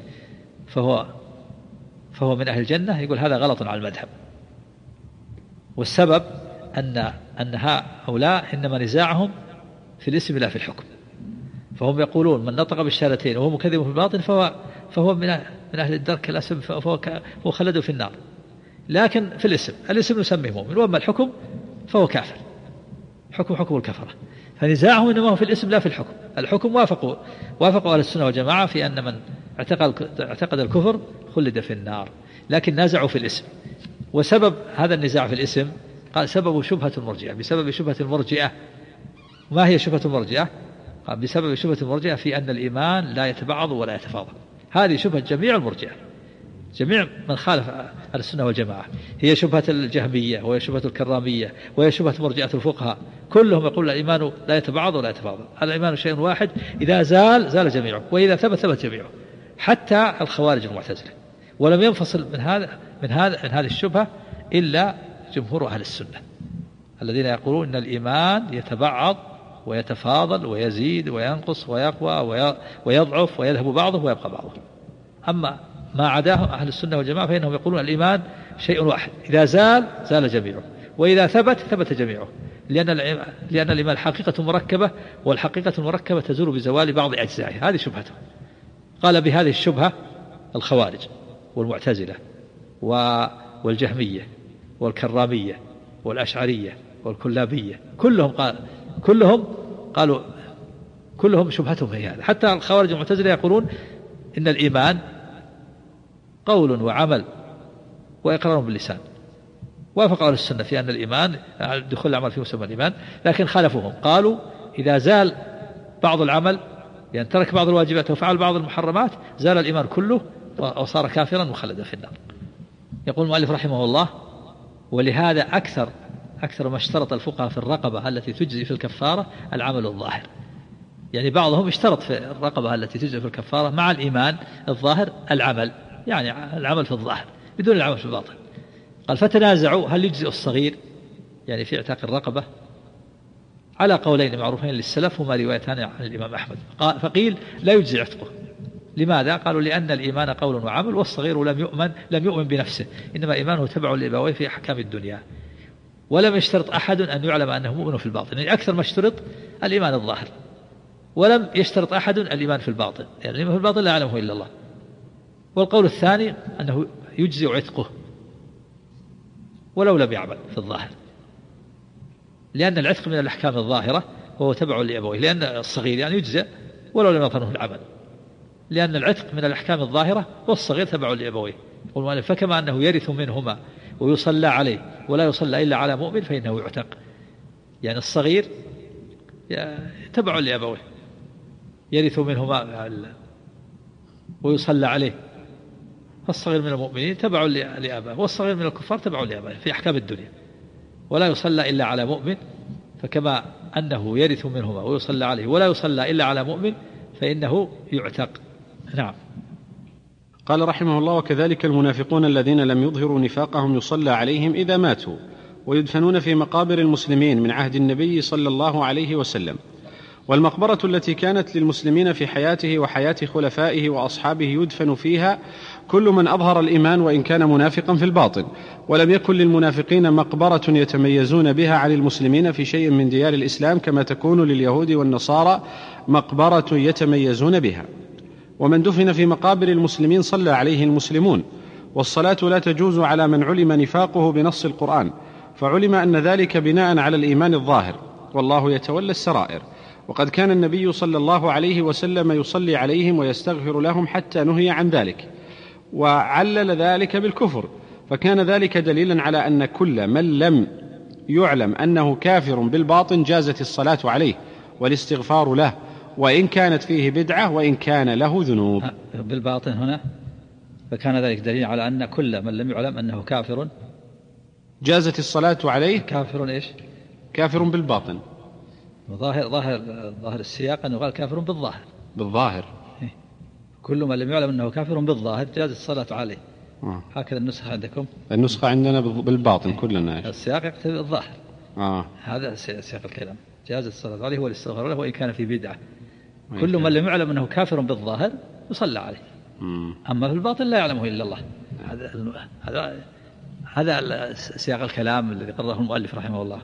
فهو من أهل الجنة، يقول هذا غلط على المذهب. والسبب أن هؤلاء إنما نزاعهم في الاسم لا في الحكم، فهم يقولون من نطق بالشهادتين وهو مكذب في الباطن فهو من أهل الدرك الأسفل فهو خلده في النار. لكن في الاسم نسميه مؤمن، وأما الحكم فهو كافر، حكم الكفرة. فنزاعهم إنما هو في الاسم لا في الحكم. الحكم وافقوا أهل السنة والجماعة في أن من اعتقد الكفر خلد في النار، لكن نازعوا في الاسم. وسبب هذا النزاع في الاسم قال سبب شبهة المرجئة، بسبب شبهة المرجئة. ما هي شبهة المرجئة؟ قال بسبب شبهة المرجئة في أن الإيمان لا يتبعض ولا يتفاضل. هذه شبهة جميع المرجئة، جميع من خالف أهل السنة والجماعة. هي شبهة الجهمية وهي شبهة الكرامية وهي شبهة مرجئة الفقهاء، كلهم يقول الإيمان لا يتبعض ولا يتفاضل. الإيمان شيء واحد، إذا زال جميعه، وإذا ثبت جميعه. حتى الخوارج المعتزلة. ولم ينفصل من هذه الشبهة إلا جمهور أهل السنة الذين يقولون إن الإيمان يتبعض ويتفاضل ويزيد وينقص ويقوى ويضعف ويذهب بعضه ويبقى بعضه. أما ما عداه أهل السنة والجماعة فإنهم يقولون الإيمان شيء واحد، إذا زال جميعه، وإذا ثبت جميعه، لأن الإيمان حقيقة مركبة، والحقيقة المركبة تزول بزوال بعض أجزائه. هذه شبهته. قال بهذه الشبهة الخوارج والمعتزلة والجهمية والكرامية والأشعرية والكلابية كلهم شبهتهم في هذا. حتى الخوارج والمعتزلة يقولون إن الإيمان قول وعمل وإقرار باللسان. وافق أهل السنة في أن الإيمان دخول العمل في مسمى الإيمان، لكن خالفوهم قالوا إذا زال بعض العمل، يعني ترك بعض الواجبات وفعل بعض المحرمات، زال الإيمان كله وصار كافرا مخلدا في النار. يقول المؤلف رحمه الله: ولهذا أكثر ما اشترط الفقهاء في الرقبة التي تجزي في الكفارة العمل الظاهر. يعني بعضهم اشترط في الرقبة التي تجزي في الكفارة مع الإيمان الظاهر العمل، يعني العمل في الظاهر بدون العمل في الباطن. قال: فتنازعوا هل يجزئ الصغير يعني في اعتاق الرقبة، على قولين معروفين للسلف هما روايتان عن الإمام أحمد. فقيل لا يجزي عتقه. لماذا؟ قالوا: لأن الإيمان قول وعمل، والصغير لم يؤمن بنفسه، إنما إيمانه تبع لأبويه في أحكام الدنيا. ولم يشترط أحد أن يعلم أنه مؤمن في الباطن، يعني أكثر ما اشترط الإيمان الظاهر، ولم يشترط أحد الإيمان في الباطن، يعني الإيمان في الباطن لا يعلمه إلا الله. والقول الثاني أنه يجزي عتقه ولو لم يعمل في الظاهر، لأن العتق من الأحكام الظاهرة وهو تبع لأبويه، لأن الصغير يعني يجزى ولو لم يظهره العمل، لأن العتق من الأحكام الظاهرة والصغير تبع لأبويه. يقول المؤلف: فكما أنه يرث منهما ويصلى عليه ولا يصلى إلا على مؤمن فإنه يعتق. يعني الصغير تبع لأبويه، يرث منهما ويصلى عليه، فالصغير من المؤمنين تبع لأباه، والصغير من الكفار تبع لأباه في أحكام الدنيا. ولا يصلى إلا على مؤمن، فكما أنه يرث منهما ويصلى عليه ولا يصلى إلا على مؤمن فإنه يعتق. نعم. قال رحمه الله: وكذلك المنافقون الذين لم يظهروا نفاقهم يصلى عليهم إذا ماتوا ويدفنون في مقابر المسلمين من عهد النبي صلى الله عليه وسلم. والمقبرة التي كانت للمسلمين في حياته وحياة خلفائه وأصحابه يدفن فيها كل من أظهر الإيمان وإن كان منافقا في الباطن. ولم يكن للمنافقين مقبرة يتميزون بها عن المسلمين في شيء من ديار الإسلام كما تكون لليهود والنصارى مقبرة يتميزون بها. ومن دفن في مقابر المسلمين صلى عليه المسلمون، والصلاة لا تجوز على من علم نفاقه بنص القرآن، فعلم أن ذلك بناء على الإيمان الظاهر، والله يتولى السرائر. وقد كان النبي صلى الله عليه وسلم يصلي عليهم ويستغفر لهم حتى نهي عن ذلك، وعلل ذلك بالكفر، فكان ذلك دليلا على أن كل من لم يعلم أنه كافر بالباطن جازت الصلاة عليه والاستغفار له، وإن كانت فيه بدعة وإن كان له ذنوب. بالباطن هنا فكان ذلك دليل على أن كل من لم يعلم أنه كافر جازت الصلاة عليه. كافر إيش؟ كافر بالباطن. ظاهر السياق أنه قال كافر بالظاهر. كل من لم يعلم أنه كافر بالظاهر جاز الصلاة عليه. هكذا النسخة عندكم؟ النسخة عندنا بالباطن كلنا. السياق يقتضي الظاهر. هذا سياق الكلام. جاز الصلاة عليه والاستغفار له وإن كان في بدعة. كل من لم يعلم أنه كافر بالظاهر يصلى عليه. أما في الباطن لا يعلمه إلا الله. هذا سياق الكلام الذي قرره المؤلف رحمه الله.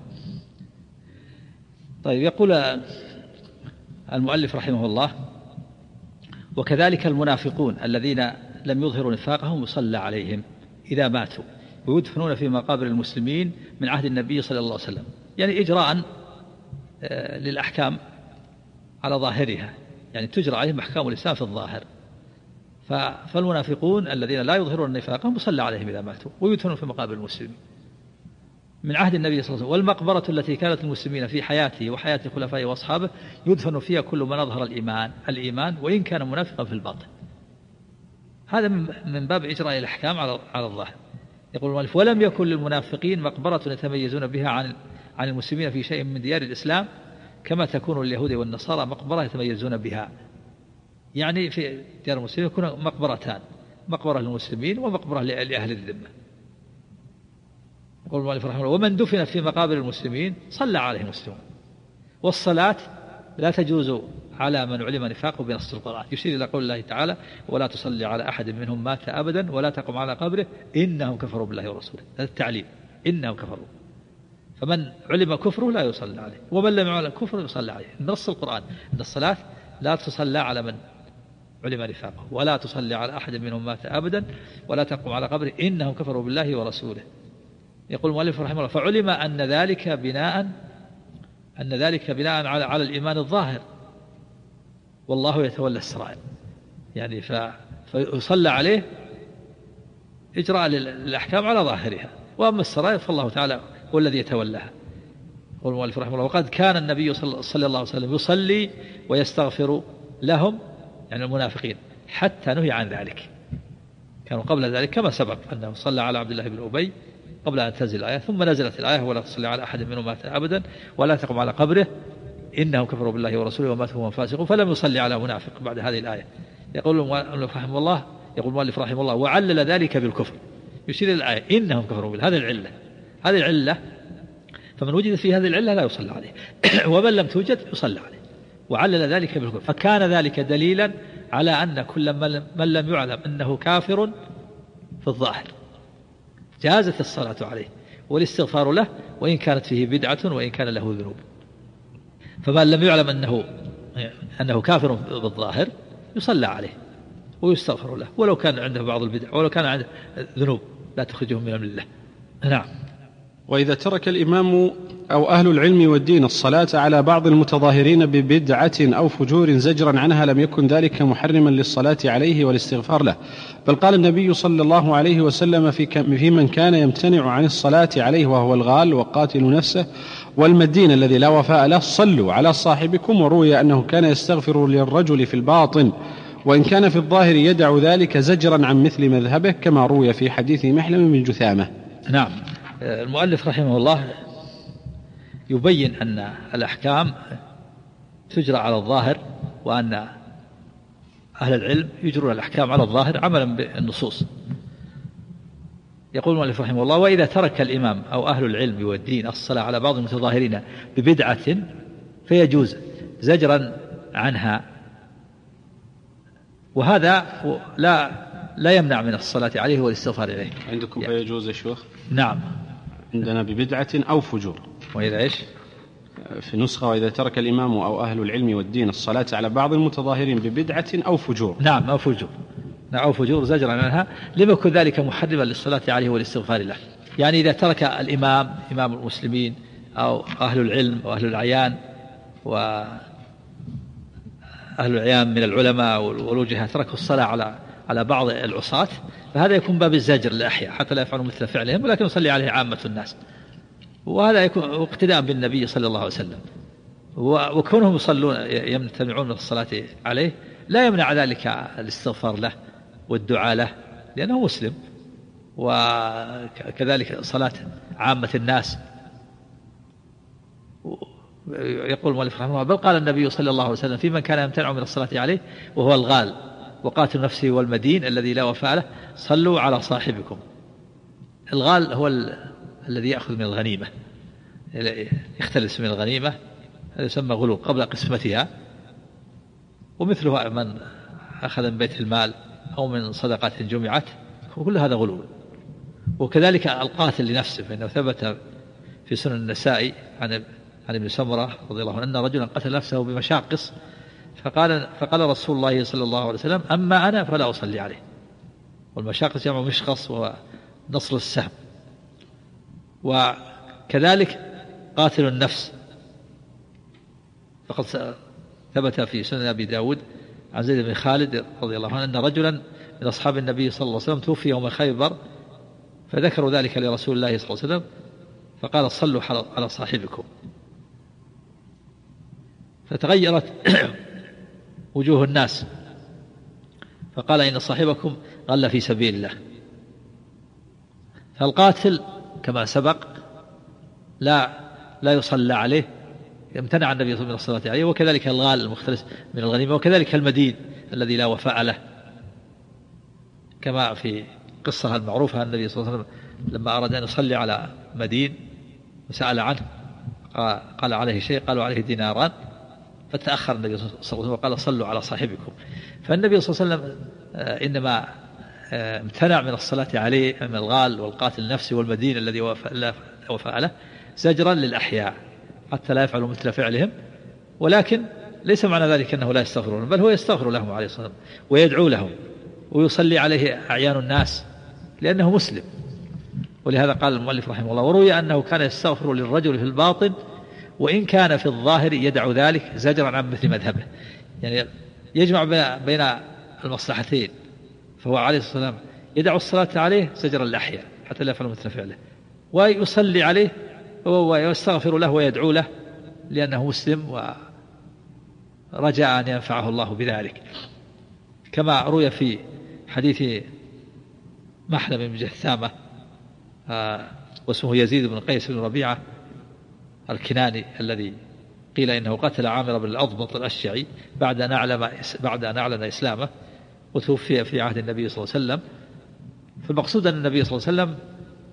طيب، يقول المؤلف رحمه الله: وكذلك المنافقون الذين لم يظهروا نفاقهم يصلى عليهم إذا ماتوا ويدفنون في مقابر المسلمين من عهد النبي صلى الله عليه وسلم، يعني إجراء للأحكام على ظاهرها، يعني تجرى عليهم أحكام الإسلام في الظاهر. فالمنافقون الذين لا يظهرون نفاقهم يصلى عليهم إذا ماتوا ويدفنون في مقابر المسلمين من عهد النبي صلى الله عليه وسلم. والمقبرة التي كانت المسلمين في حياته وحياة خلفائه وأصحابه يدفن فيها كل من أظهر الإيمان وإن كان منافقا في الباطن. هذا من باب إجراء الأحكام على الظاهر. يقول المؤلف: ولم يكن للمنافقين مقبرة يتميزون بها عن المسلمين في شيء من ديار الإسلام كما تكون لليهود والنصارى مقبرة يتميزون بها. يعني في ديار المسلمين يكون مقبرتان، مقبرة للمسلمين ومقبرة لأهل الذمة. يقول المؤلف رحمه الله: ومن دفن في مقابر المسلمين صلى عليه المسلمون. والصلاة لا تجوز على من علم نفاقه بنص القرآن، يشير إلى قول الله تعالى: ولا تصلي على أحد منهم مات أبدا ولا تقم على قبره إنهم كفروا بالله ورسوله. هذا التعليم، إنهم كفروا. فمن علم كفره لا يصلى عليه، ومن لم يعلم كفره يصلى عليه. نص القرآن أن الصلاة لا تصلى على من علم نفاقه، ولا تصلي على أحد منهم مات أبدا ولا تقم على قبره إنهم كفروا بالله ورسوله. يقول المؤلف رحمه الله: فعلم أن ذلك بناء على الإيمان الظاهر، والله يتولى السرائر. يعني فيصلى عليه إجراء الأحكام على ظاهرها، وأما السرائر فالله تعالى هو الذي يتولاها. يقول المؤلف رحمه الله: وقد كان النبي صلى الله عليه وسلم يصلي ويستغفر لهم، يعني المنافقين، حتى نهي عن ذلك. كانوا قبل ذلك كما سبق أنه صلى على عبد الله بن أبي قبل أن تنزل الآية، ثم نزلت الآية: ولا تصلي على أحد منهم مات أبدا ولا تقم على قبره إنهم كفروا بالله ورسوله وماتوا وهم فاسقون، فلم يصلي على منافق بعد هذه الآية. يقول المؤلف رحمه الله: وعلل ذلك بالكفر، يشير إلى الآية إنهم كفروا بالله. هذه العلة، فمن وجد في هذه العلة لا يصلى عليه ومن لم توجد يصلى عليه. وعلل ذلك بالكفر، فكان ذلك دليلا على أن كل من لم يعلم أنه كافر في الظاهر جازت الصلاة عليه والاستغفار له، وإن كانت فيه بدعة وإن كان له ذنوب. فمن لم يعلم أنه كافر بالظاهر يصلى عليه ويستغفر له، ولو كان عنده بعض البدع ولو كان عنده ذنوب لا تخرجه من الملة. نعم. وإذا ترك الإمام أو أهل العلم والدين الصلاة على بعض المتظاهرين ببدعة أو فجور زجرا عنها لم يكن ذلك محرما للصلاة عليه والاستغفار له، بل قال النبي صلى الله عليه وسلم في من كان يمتنع عن الصلاة عليه وهو الغال وقاتل نفسه والمدين الذي لا وفاء له: صلوا على صاحبكم. وروي أنه كان يستغفر للرجل في الباطن، وإن كان في الظاهر يدع ذلك زجرا عن مثل مذهبه، كما روي في حديث محلم بن جثامة. نعم. المؤلف رحمه الله يبين أن الأحكام تجرى على الظاهر، وأن أهل العلم يجرون الأحكام على الظاهر عملا بالنصوص. يقول المؤلف رحمه الله: وإذا ترك الإمام أو أهل العلم والدين الصلاة على بعض المتظاهرين ببدعة فيجوز زجرا عنها، وهذا لا يمنع من الصلاة عليه والاستغفار عليه. عندكم فيجوز يا شيخ؟ نعم، عندنا ببدعة أو فجور. وإذا إيش؟ في نسخة: وإذا ترك الإمام أو أهل العلم والدين الصلاة على بعض المتظاهرين ببدعة أو فجور. نعم، أو فجور زجرا عنها لم يكن ذلك محرما للصلاة عليه والاستغفار له. يعني إذا ترك الإمام إمام المسلمين أو أهل العلم وأهل العيان وأهل العيان من العلماء والوجهاء تركوا الصلاة على بعض العصاة، فهذا يكون باب الزجر للأحياء حتى لا يفعلوا مثل فعلهم، ولكن يصلي عليه عامة الناس، وهذا يكون اقتداء بالنبي صلى الله عليه وسلم. وكونهم يمتنعون من الصلاة عليه لا يمنع ذلك الاستغفار له والدعاء له، لأنه مسلم، وكذلك صلاة عامة الناس. يقول المؤلف رحمه الله: بل قال النبي صلى الله عليه وسلم في من كان يمتنع من الصلاة عليه وهو الغال وقاتل نفسه والمدين الذي لا وفاء له: صلوا على صاحبكم. الغال هو الذي يأخذ من الغنيمة، يختلس من الغنيمة، هذا يسمى غلول قبل قسمتها، ومثله من أخذ من بيت المال أو من صدقات جمعت، وكل هذا غلول. وكذلك القاتل لنفسه، فإنه ثبت في سنن النسائي عن ابن سمرة رضي الله عنه أن رجلا قتل نفسه بمشاقص، فقال رسول الله صلى الله عليه وسلم: أما أنا فلا أصلي عليه. والمشاقص جمع مشقص وهو نصر السهم. وكذلك قاتل النفس، فقد ثبت في سنن أبي داود عن زيد بن خالد رضي الله عنه أن رجلا من أصحاب النبي صلى الله عليه وسلم توفي يوم خيبر، فذكروا ذلك لرسول الله صلى الله عليه وسلم فقال: صلوا على صاحبكم. فتغيرت وجوه الناس، فقال: إن صاحبكم غل في سبيل الله. فالقاتل كما سبق لا يصلى عليه، امتنع النبي من الصلاة عليه، وكذلك الغال المختلس من الغنيمة، وكذلك المدين الذي لا وفاء له، كما في قصة المعروفة النبي صلى الله عليه وسلم لما أراد أن يصلي على مدين وسأل عنه قال عليه شيء، قالوا عليه ديناران، فتأخر النبي صلى الله عليه وسلم وقال صلوا على صاحبكم. فالنبي صلى الله عليه وسلم إنما امتنع من الصلاة عليه من الغال والقاتل النفسي والمدين الذي لا وفاء له زجرا للأحياء حتى لا يفعلوا مثل فعلهم، ولكن ليس معنى ذلك أنه لا يستغفرون، بل هو يستغفر لهم عليه الصلاة والسلام ويدعو لهم ويصلي عليه أعيان الناس لأنه مسلم. ولهذا قال المؤلف رحمه الله: وروي أنه كان يستغفر للرجل في الباطن وإن كان في الظاهر يدع ذلك زجرا عن مثل مذهبه، يعني يجمع بين المصلحتين، فهو عليه الصلاة والسلام يدع الصلاة عليه زجرا للأحياء حتى لا يفعلوا مثل فعله، ويصلي عليه ويستغفر له ويدعو له لأنه مسلم ورجاء أن ينفعه الله بذلك، كما روي في حديث محلم بن جثامة واسمه يزيد بن قيس بن ربيعة الكناني الذي قيل إنه قتل عامر بن الأضبط الأشجعي بعد أن أعلن إسلامه، وتوفي في عهد النبي صلى الله عليه وسلم. فالمقصود أن النبي صلى الله عليه وسلم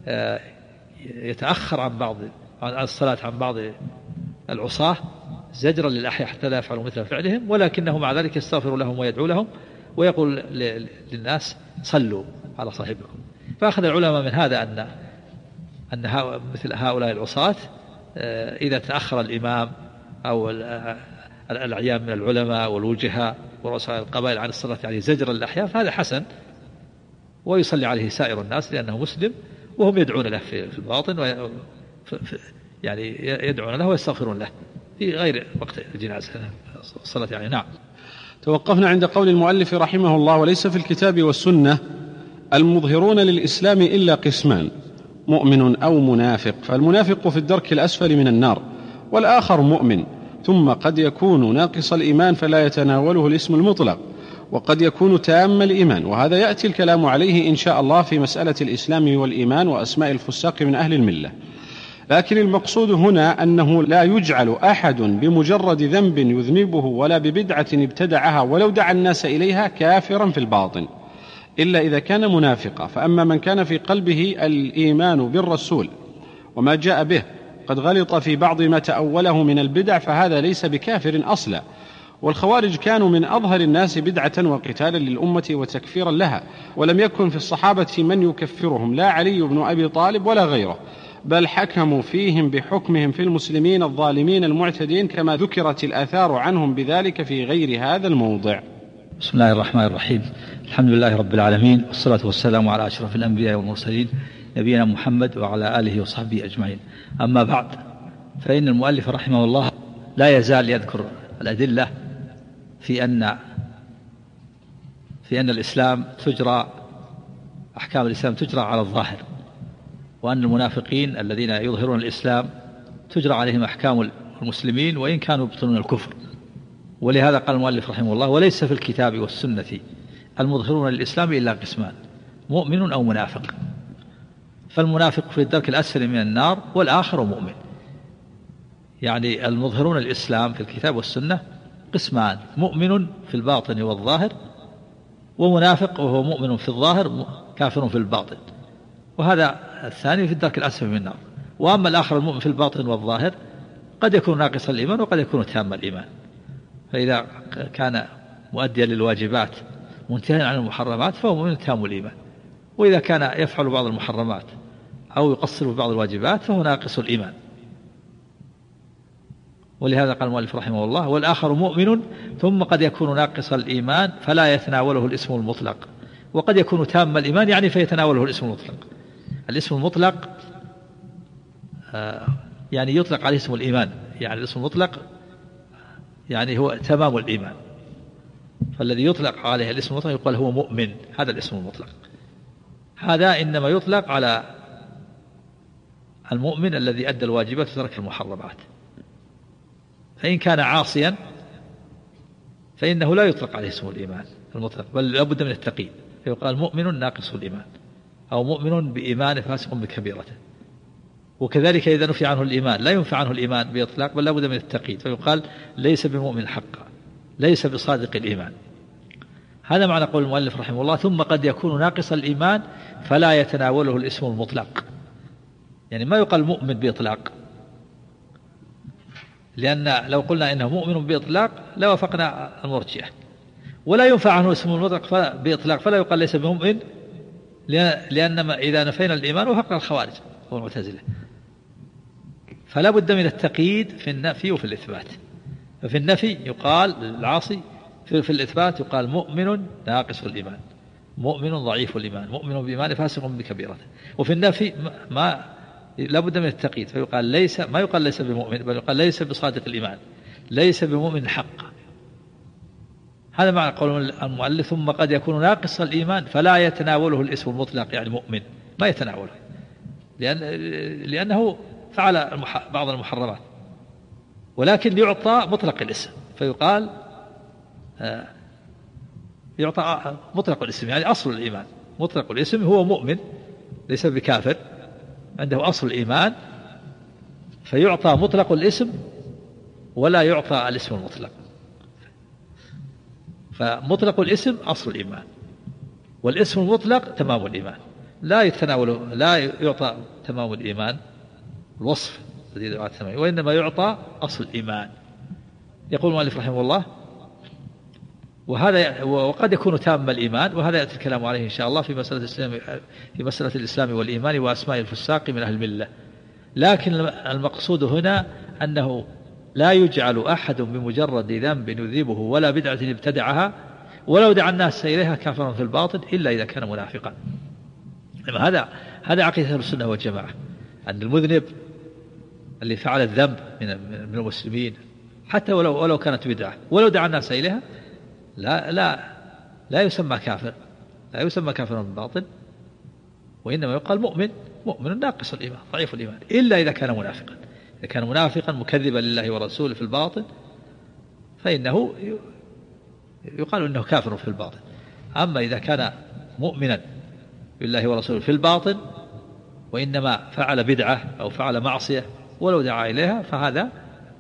يتأخر عن الصلاة عن بعض العصاة زجرا للأحياء حتى لا يفعلوا مثل فعلهم، ولكنه مع ذلك يستغفر لهم ويدعو لهم ويقول للناس صلوا على صاحبكم. فأخذ العلماء من هذا أن مثل هؤلاء العصاة إذا تأخر الإمام أو الأعيان من العلماء والوجهاء ورؤساء القبائل عن الصلاة عليه زجرا للأحياء فهذا حسن، ويصلي عليه سائر الناس لأنه مسلم، وهم يدعون له في الباطن يعني يدعون له ويستغفرون له في غير وقت الجنازة الصلاة عليه. نعم. توقفنا عند قول المؤلف رحمه الله: وليس في الكتاب والسنة المظهرون للإسلام إلا قسمان: مؤمن أو منافق، فالمنافق في الدرك الأسفل من النار، والآخر مؤمن، ثم قد يكون ناقص الإيمان فلا يتناوله الاسم المطلق، وقد يكون تام الإيمان، وهذا يأتي الكلام عليه إن شاء الله في مسألة الإسلام والإيمان وأسماء الفساق من أهل الملة. لكن المقصود هنا أنه لا يجعل أحد بمجرد ذنب يذنبه ولا ببدعة ابتدعها ولو دعا الناس إليها كافرا في الباطن، إلا إذا كان منافقا. فأما من كان في قلبه الإيمان بالرسول وما جاء به قد غلط في بعض ما تأوله من البدع فهذا ليس بكافر أصلا. والخوارج كانوا من أظهر الناس بدعة وقتالا للأمة وتكفيرا لها، ولم يكن في الصحابة من يكفرهم، لا علي بن أبي طالب ولا غيره، بل حكموا فيهم بحكمهم في المسلمين الظالمين المعتدين، كما ذكرت الآثار عنهم بذلك في غير هذا الموضع. بسم الله الرحمن الرحيم. الحمد لله رب العالمين، والصلاة والسلام على أشرف الأنبياء والمرسلين نبينا محمد وعلى آله وصحبه أجمعين. أما بعد، فإن المؤلف رحمه الله لا يزال يذكر الأدلة في أن الإسلام أحكام الإسلام تجرى على الظاهر، وأن المنافقين الذين يظهرون الإسلام تجرى عليهم أحكام المسلمين وإن كانوا يبطنون الكفر. ولهذا قال المؤلف رحمه الله: وليس في الكتاب والسنة المظهرون للإسلام إلا قسمان: مؤمن أو منافق. فالمنافق في الدرك الأسفل من النار، والآخر مؤمن. يعني المظهرون الإسلام في الكتاب والسنة قسمان: مؤمن في الباطن والظاهر، ومنافق وهو مؤمن في الظاهر كافر في الباطن، وهذا الثاني في الدرك الأسفل من النار. وأما الآخر المؤمن في الباطن والظاهر قد يكون ناقص الإيمان وقد يكون تام الإيمان، فإذا كان مؤديا للواجبات منتهيا عن المحرمات فهو مؤمن تام الإيمان، وإذا كان يفعل بعض المحرمات أو يقصر في بعض الواجبات فهو ناقص الإيمان. ولهذا قال المؤلف رحمه الله: والآخر مؤمن ثم قد يكون ناقص الإيمان فلا يتناوله الاسم المطلق، وقد يكون تام الإيمان يعني فيتناوله الاسم المطلق. الاسم المطلق يعني يطلق عليه اسم الإيمان، يعني الاسم المطلق يعني هو تمام الإيمان، فالذي يطلق عليه الاسم المطلق يقال هو مؤمن، هذا الاسم المطلق. هذا إنما يطلق على المؤمن الذي أدى الواجبات وترك المحرمات. فإن كان عاصيا فإنه لا يطلق عليه اسم الإيمان المطلق، بل لابد من التقي، فيقال مؤمن ناقص الإيمان، أو مؤمن بإيمان فاسق بكبيرته. وكذلك إذا نفي عنه الإيمان لا ينفع عنه الإيمان بإطلاق، بل لا بد من التقييد، فيقال ليس بمؤمن حقا، ليس بصادق الإيمان. هذا معنى قول المؤلف رحمه الله: ثم قد يكون ناقص الإيمان فلا يتناوله الاسم المطلق. يعني ما يقال مؤمن بإطلاق، لأن لو قلنا إنه مؤمن بإطلاق لوافقنا المرجئة. ولا ينفع عنه اسم المطلق بإطلاق، فلا يقال ليس بمؤمن، لأن إذا نفينا الإيمان وفقنا الخوارج والمعتزلة. فلا بد من التقييد في النفي وفي الإثبات. ففي النفي يقال العاصي، في الإثبات يقال مؤمن ناقص الإيمان، مؤمن ضعيف الإيمان، مؤمن بإيمان فاسق بكبيرته. وفي النفي لا بد من التقييد، فيقال ليس، ما يقال ليس بمؤمن، بل يقال ليس بصادق الإيمان، ليس بمؤمن حق. هذا معنى قول المؤلف: ثم قد يكون ناقص الإيمان فلا يتناوله الاسم المطلق، يعني مؤمن ما يتناوله، لأنه فعل بعض المحرمات، ولكن يعطى مطلق الاسم، فيقال يعطى مطلق الاسم، يعني أصل الإيمان. مطلق الاسم هو مؤمن ليس بكافر، عنده أصل الإيمان، فيعطى مطلق الاسم ولا يعطى الاسم المطلق. فمطلق الاسم أصل الإيمان، والاسم المطلق تمام الإيمان، لا يتناوله، لا يعطى تمام الإيمان الوصف الذي يدعى التمام، وإنما يعطى أصل الإيمان. يقول المؤلف رحمه الله: وقد يكون تام الإيمان، وهذا يأتي الكلام عليه إن شاء الله في مسألة الإسلام والإيمان وأسماء الفساق من أهل الملة. لكن المقصود هنا أنه لا يجعل أحد بمجرد ذنب يذنبه ولا بدعة ابتدعها ولو دعا الناس إليها كافرا في الباطن إلا إذا كان منافقا. هذا عقيدة السنة والجماعة، أن المذنب اللي فعل الذنب من المسلمين حتى ولو كانت بدعة ولو دعا الناس إليها لا يسمى كافر، لا يسمى كافرا في الباطن، وإنما يقال مؤمن ناقص الإيمان ضعيف الإيمان، إلا إذا كان منافقا. إذا كان منافقا مكذبا لله ورسوله في الباطن فإنه يقال إنه كافر في الباطن. أما إذا كان مؤمنا بالله ورسوله في الباطن وإنما فعل بدعة أو فعل معصية ولو دعا إليها، فهذا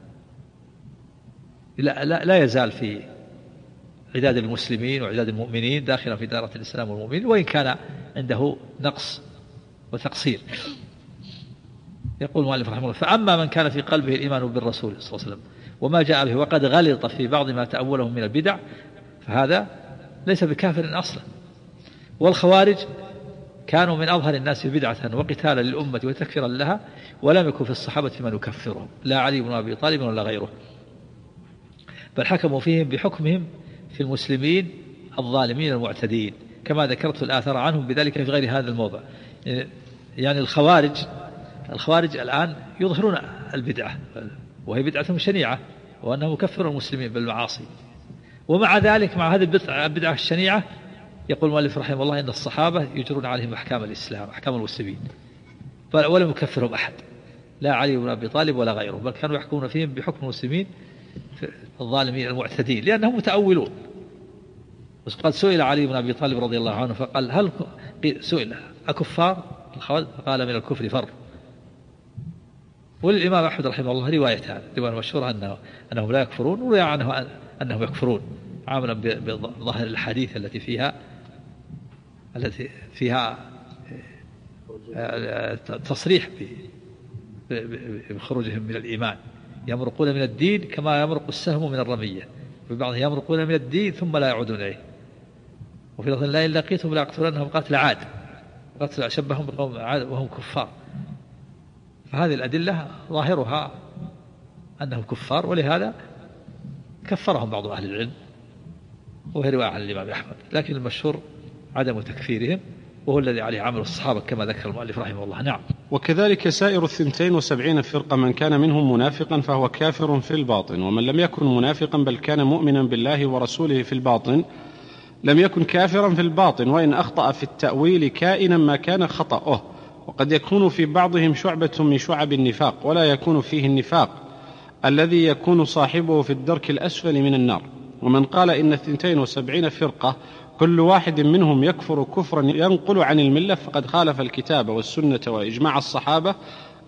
لا يزال في عداد المسلمين وعداد المؤمنين داخلا في دائرة الإسلام والمؤمنين، وإن كان عنده نقص وتقصير. يقول المؤلف رحمه الله: فأما من كان في قلبه الإيمان بالرسول صلى الله عليه وسلم وما جاء به وقد غلط في بعض ما تأوله من البدع، فهذا ليس بكافر أصلا. والخوارج كانوا من أظهر الناس بدعة وقتالا للأمة وتكفيرا لها، ولم يكن في الصحابة من يكفرهم، لا علي بن أبي طالب ولا غيره، بل حكموا فيهم بحكمهم في المسلمين الظالمين المعتدين، كما ذكرت الآثار عنهم بذلك في غير هذا الموضع. يعني الخوارج الآن يظهرون البدعة، وهي بدعة شنيعة، وأنهم يكفرون المسلمين بالمعاصي، ومع ذلك مع هذه البدعة الشنيعة يقول المؤلف رحمه الله إن الصحابة يجرون عليهم أحكام الإسلام، أحكام المسلمين، ولم يكفرهم أحد، لا علي بن أبي طالب ولا غيره، بل كانوا يحكمون فيهم بحكم المسلمين الظالمين المعتدين لأنهم متأولون. وقد سئل علي بن أبي طالب رضي الله عنه فقال: هل سئل أكفار؟ فقال: من الكفر فر. وللإمام أحمد رحمه الله روايتان، رواية مشهورة أنهم لا يكفرون، وروي عنه أنهم يكفرون، عاملا بظاهر الحديث التي فيها تصريح بخروجهم من الإيمان، يمرقون من الدين كما يمرق السهم من الرمية، في بعضهم يمرقون من الدين ثم لا يعودون إليه، وفي لفظ: لا إن لقيتهم لأقتلنهم قتل عاد، قتل شبههم بقوم عاد وهم كفار. فهذه الأدلة ظاهرها أنهم كفار، ولهذا كفرهم بعض أهل العلم، وهي رواية عن الإمام أحمد، لكن المشهور عدم تكفيرهم، وهو الذي عليه عمل الصحابة كما ذكر المؤلف رحمه الله. نعم. وكذلك سائر 72 فرقة من كان منهم منافقا فهو كافر في الباطن، ومن لم يكن منافقا بل كان مؤمنا بالله ورسوله في الباطن لم يكن كافرا في الباطن، وإن أخطأ في التأويل كائنا ما كان خطأه. وقد يكون في بعضهم شعبة من شعب النفاق، ولا يكون فيه النفاق الذي يكون صاحبه في الدرك الأسفل من النار. ومن قال إن 72 فرقة كل واحد منهم يكفر كفرا ينقل عن الملة فقد خالف الكتاب والسنة وإجماع الصحابة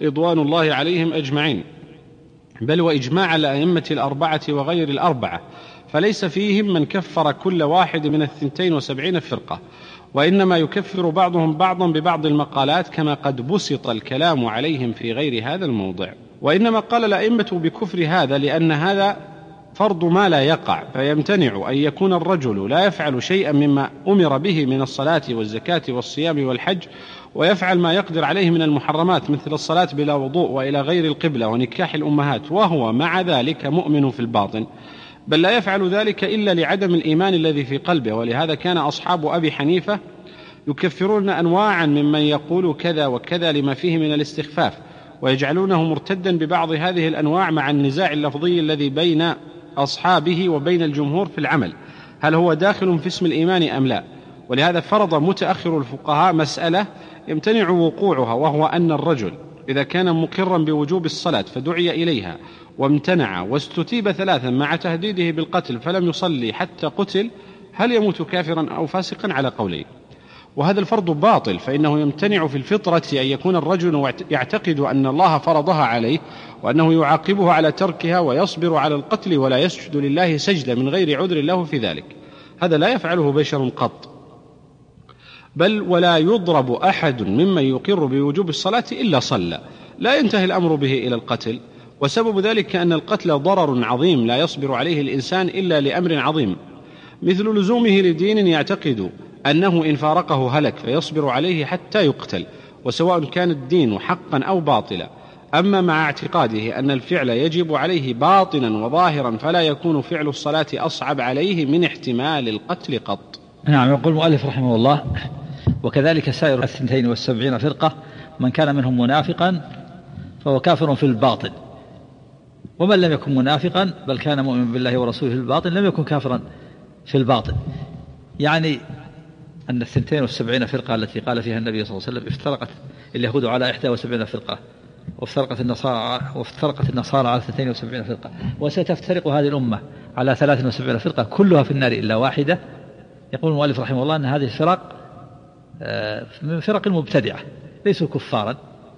رضوان الله عليهم أجمعين، بل وإجماع الأئمة الأربعة وغير الأربعة، فليس فيهم من كفر كل واحد من 72 فرقة، وإنما يكفر بعضهم بعضا ببعض المقالات، كما قد بسط الكلام عليهم في غير هذا الموضع. وإنما قال الأئمة بكفر هذا لأن هذا فرض ما لا يقع، فيمتنع أن يكون الرجل لا يفعل شيئا مما أمر به من الصلاة والزكاة والصيام والحج، ويفعل ما يقدر عليه من المحرمات مثل الصلاة بلا وضوء وإلى غير القبلة ونكاح الأمهات، وهو مع ذلك مؤمن في الباطن، بل لا يفعل ذلك إلا لعدم الإيمان الذي في قلبه. ولهذا كان أصحاب أبي حنيفة يكفرون أنواعا ممن يقول كذا وكذا لما فيه من الاستخفاف، ويجعلونه مرتدا ببعض هذه الأنواع، مع النزاع اللفظي الذي بين أصحابه وبين الجمهور في العمل، هل هو داخل في اسم الإيمان أم لا. ولهذا فرض متأخر الفقهاء مسألة يمتنع وقوعها، وهو أن الرجل إذا كان مقرا بوجوب الصلاة فدعي إليها وامتنع واستتيب 3 مع تهديده بالقتل فلم يصلي حتى قتل، هل يموت كافرا أو فاسقا على قولين. وهذا الفرض باطل، فإنه يمتنع في الفطرة أن يكون الرجل يعتقد أن الله فرضها عليه وأنه يعاقبه على تركها ويصبر على القتل ولا يسجد لله سجدة من غير عذر له في ذلك، هذا لا يفعله بشر قط. بل ولا يضرب أحد ممن يقر بوجوب الصلاة إلا صلى، لا ينتهي الأمر به إلى القتل. وسبب ذلك أن القتل ضرر عظيم لا يصبر عليه الإنسان إلا لأمر عظيم، مثل لزومه لدين يعتقد أنه إن فارقه هلك فيصبر عليه حتى يقتل، وسواء كان الدين حقا أو باطلا. أما مع اعتقاده أن الفعل يجب عليه باطنا وظاهرا، فلا يكون فعل الصلاة أصعب عليه من احتمال القتل قط. نعم. يقول المؤلف رحمه الله: وكذلك سائر 72 فرقة من كان منهم منافقا فهو كافر في الباطن، ومن لم يكن منافقا بل كان مؤمن بالله ورسوله في الباطن لم يكن كافرا في الباطن. يعني أن 72 فرقة التي قال فيها النبي صلى الله عليه وسلم افترقت اليهود على 71 فرقة، وافترقت النصارى على 72 فرقة، وستفترق هذه الأمة على 73 فرقة كلها في النار إلا واحدة. يقول المؤلف رحمه الله أن هذه الفرق من فرق المبتدعة، ليسوا كفارا،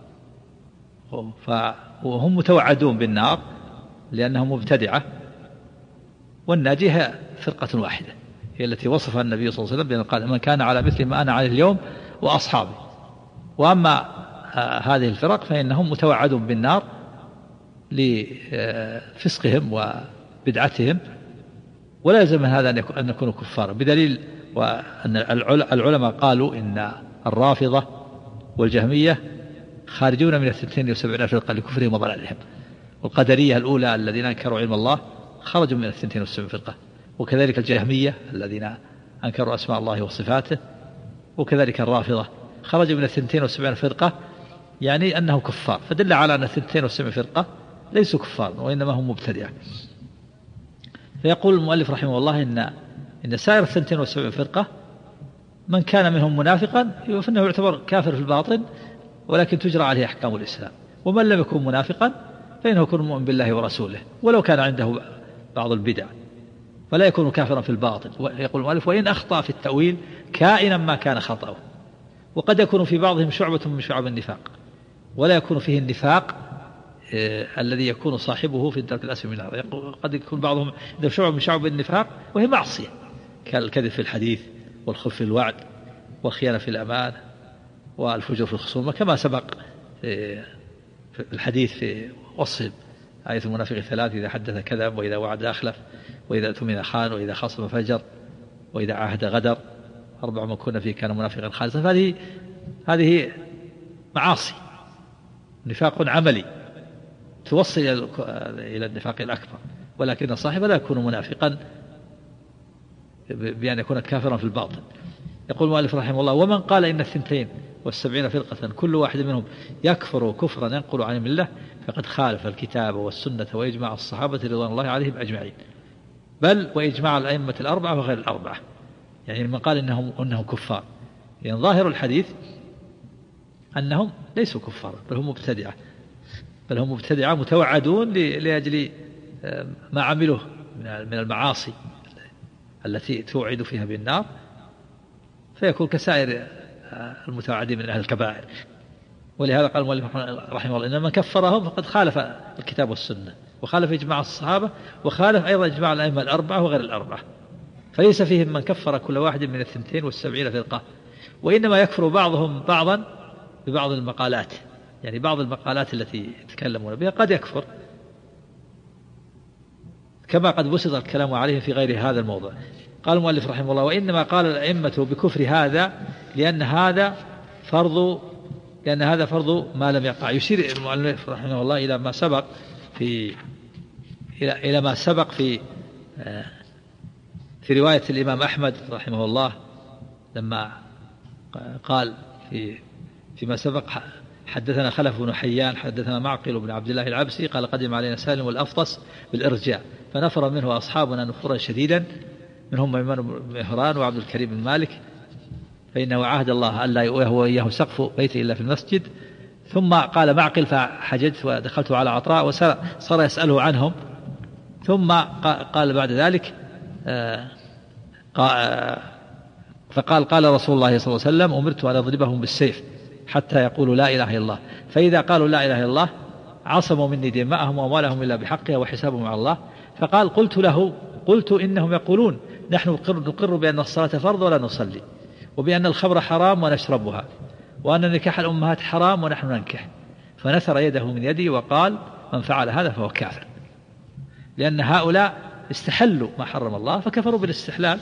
وهم متوعدون بالنار لأنهم مبتدعة، والناجية فرقة واحدة هي التي وصفها النبي صلى الله عليه وسلم بأن قال: من كان على مثل ما أنا عليه اليوم وأصحابي. وأما هذه الفرق فإنهم متوعدون بالنار لفسقهم وبدعتهم، ولا يلزم من هذا أن يكونوا كفارا، بدليل وأن العلماء قالوا إن الرافضة والجهمية خارجون من 72 فرقة لكفرهم وضلالهم، والقدرية الأولى الذين أنكروا علم الله خرجوا من 72 فرقة، وكذلك الجهمية الذين أنكروا أسماء الله وصفاته، وكذلك الرافضة خرجوا من 72 فرقة، يعني أنه كفار، فدل على أن 72 فرقة ليسوا كفار وإنما هم مبتدعة. فيقول المؤلف رحمه الله إن سائر 72 فرقة من كان منهم منافقا فإنه يعتبر كافر في الباطن، ولكن تجرى عليه أحكام الإسلام. ومن لم يكن منافقا فإنه يكون مؤمن بالله ورسوله ولو كان عنده بعض البدع، فلا يكون كافرا في الباطن. يقول المؤلف: وإن أخطأ في التأويل كائنا ما كان خطأه. وقد يكون في بعضهم شعبة من شعب النفاق، ولا يكون فيه النفاق الذي يكون صاحبه في الدرك الأسفل من النار. قد يكون بعضهم شعبة من شعب النفاق وهي معصية، كالكذب في الحديث والخلف في الوعد والخيانة في الأمان والفجور في الخصومة، كما سبق في الحديث في وصف آية المنافق 3: إذا حدث كذب، وإذا وعد أخلف، وإذا اؤتمن خان، وإذا خاصم فجر، وإذا عاهد غدر، 4 من كنا فيه كان منافقا خالصا. فهذه معاصي، نفاق عملي توصل إلى النفاق الأكبر، ولكن صاحبه لا يكون منافقا بأن يكون كافرا في الباطن. يقول المؤلف رحمه الله: ومن قال إن 72 فرقة كل واحد منهم يكفر كفرا ينقل عن الملة فقد خالف الكتاب والسنة وإجماع الصحابة رضوان الله عليهم أجمعين، بل وإجماع الأئمة الأربعة وغير الأربعة. يعني من قال إنهم كفار، يعني ظاهر الحديث أنهم ليسوا كفار بل هم مبتدعة متوعدون لأجل ما عملوه من المعاصي التي توعد فيها بالنار، فيكون كسائر المتوعدين من أهل الكبائر. ولهذا قال المؤلف رحمه الله إن من كفرهم فقد خالف الكتاب والسنة وخالف إجماع الصحابة وخالف أيضا إجماع الأئمة الأربعة وغير الأربعة، فليس فيهم من كفر كل واحد من 72 فرقة، وإنما يكفر بعضهم بعضا ببعض المقالات، يعني بعض المقالات التي يتكلمون بها قد يكفر، كما قد بسط الكلام عليه في غير هذا الموضوع. قال المؤلف رحمه الله وإنما قال الأئمة بكفر هذا لأن هذا فرض ما لم يقع. يشير المؤلف رحمه الله إلى ما سبق في رواية الإمام أحمد رحمه الله لما قال فيما سبق حدثنا خلف بن حيان حدثنا معقل بن عبد الله العبسي قال قدم علينا سالم والأفطس بالإرجاء فنفر منه أصحابنا نفورا شديدا منهم ميمون بن مهران وعبد الكريم بن مالك فإنه عهد الله ألا يؤويه وإياه سقف بيته إلا في المسجد. ثم قال معقل فحججت ودخلت على عطاء وصار يسأله عنهم، ثم قال بعد ذلك فقال قال رسول الله صلى الله عليه وسلم أمرت أن أضربهم بالسيف حتى يقولوا لا إله إلا الله، فإذا قالوا لا إله إلا الله عصموا مني دماءهم وأموالهم إلا بحقها وحسابهم على الله. فقال قلت إنهم يقولون نحن نقر بأن الصلاة فرض ولا نصلي، وبأن الخمر حرام ونشربها، وأن نكاح الأمهات حرام ونحن ننكح، فنثر يده من يدي وقال من فعل هذا فهو كافر، لأن هؤلاء استحلوا ما حرم الله فكفروا بالاستحلال.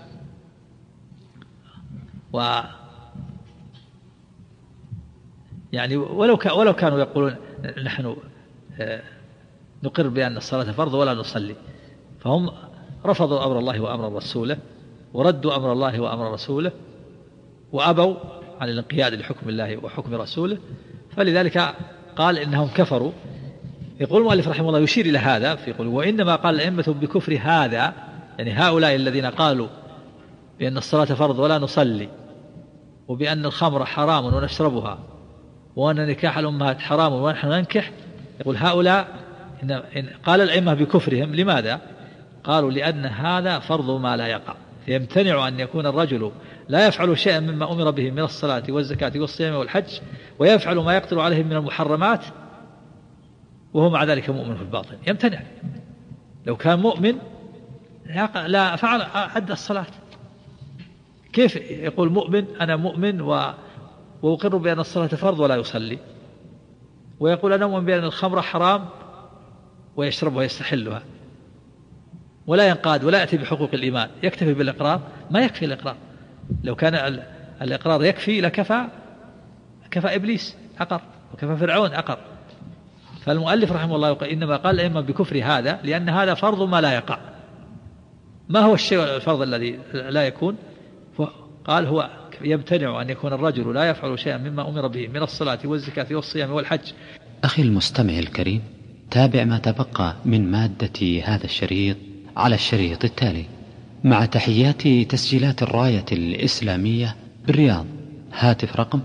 يعني ولو كانوا يقولون نحن نقر بأن الصلاة فرض ولا نصلي، فهم رفضوا أمر الله وأمر رسوله وردوا أمر الله وأمر رسوله وأبوا عن الانقياد لحكم الله وحكم رسوله، فلذلك قال إنهم كفروا. يقول المؤلف رحمه الله يشير إلى هذا فيقول وإنما قال الأئمة بكفر هذا، يعني هؤلاء الذين قالوا بأن الصلاة فرض ولا نصلي وبأن الخمر حرام ونشربها وأن نكاح الأمهات حرام ونحن ننكح، يقول هؤلاء إن قال الأئمة بكفرهم لماذا؟ قالوا لأن هذا فرض ما لا يقع، فيمتنع أن يكون الرجل لا يفعل شيئا مما أمر به من الصلاة والزكاة والصيام والحج ويفعل ما يقدر عليه من المحرمات وهو مع ذلك مؤمن في الباطن، يمتنع. لو كان مؤمن لا فعل أدى الصلاة. كيف يقول مؤمن أنا مؤمن وأقر بأن الصلاة فرض ولا يصلي، ويقول أنا مؤمن بأن الخمر حرام ويشربها ويستحلها ولا ينقاد ولا يأتي بحقوق الإيمان، يكتفي بالإقرار؟ ما يكفي الإقرار. لو كان الإقرار يكفي لكفى إبليس أقر وكفى فرعون أقر. فالمؤلف رحمه الله إنما قال الأئمة بكفر هذا لأن هذا فرض ما لا يقع. ما هو الشيء الفرض الذي لا يكون؟ قال هو يمتنع أن يكون الرجل لا يفعل شيئا مما أمر به من الصلاة والزكاة والصيام والحج. أخي المستمع الكريم، تابع ما تبقى من مادة هذا الشريط على الشريط التالي مع تحيات تسجيلات الراية الإسلامية بالرياض. هاتف رقم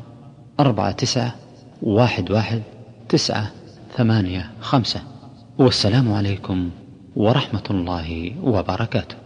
49111985. والسلام عليكم ورحمة الله وبركاته.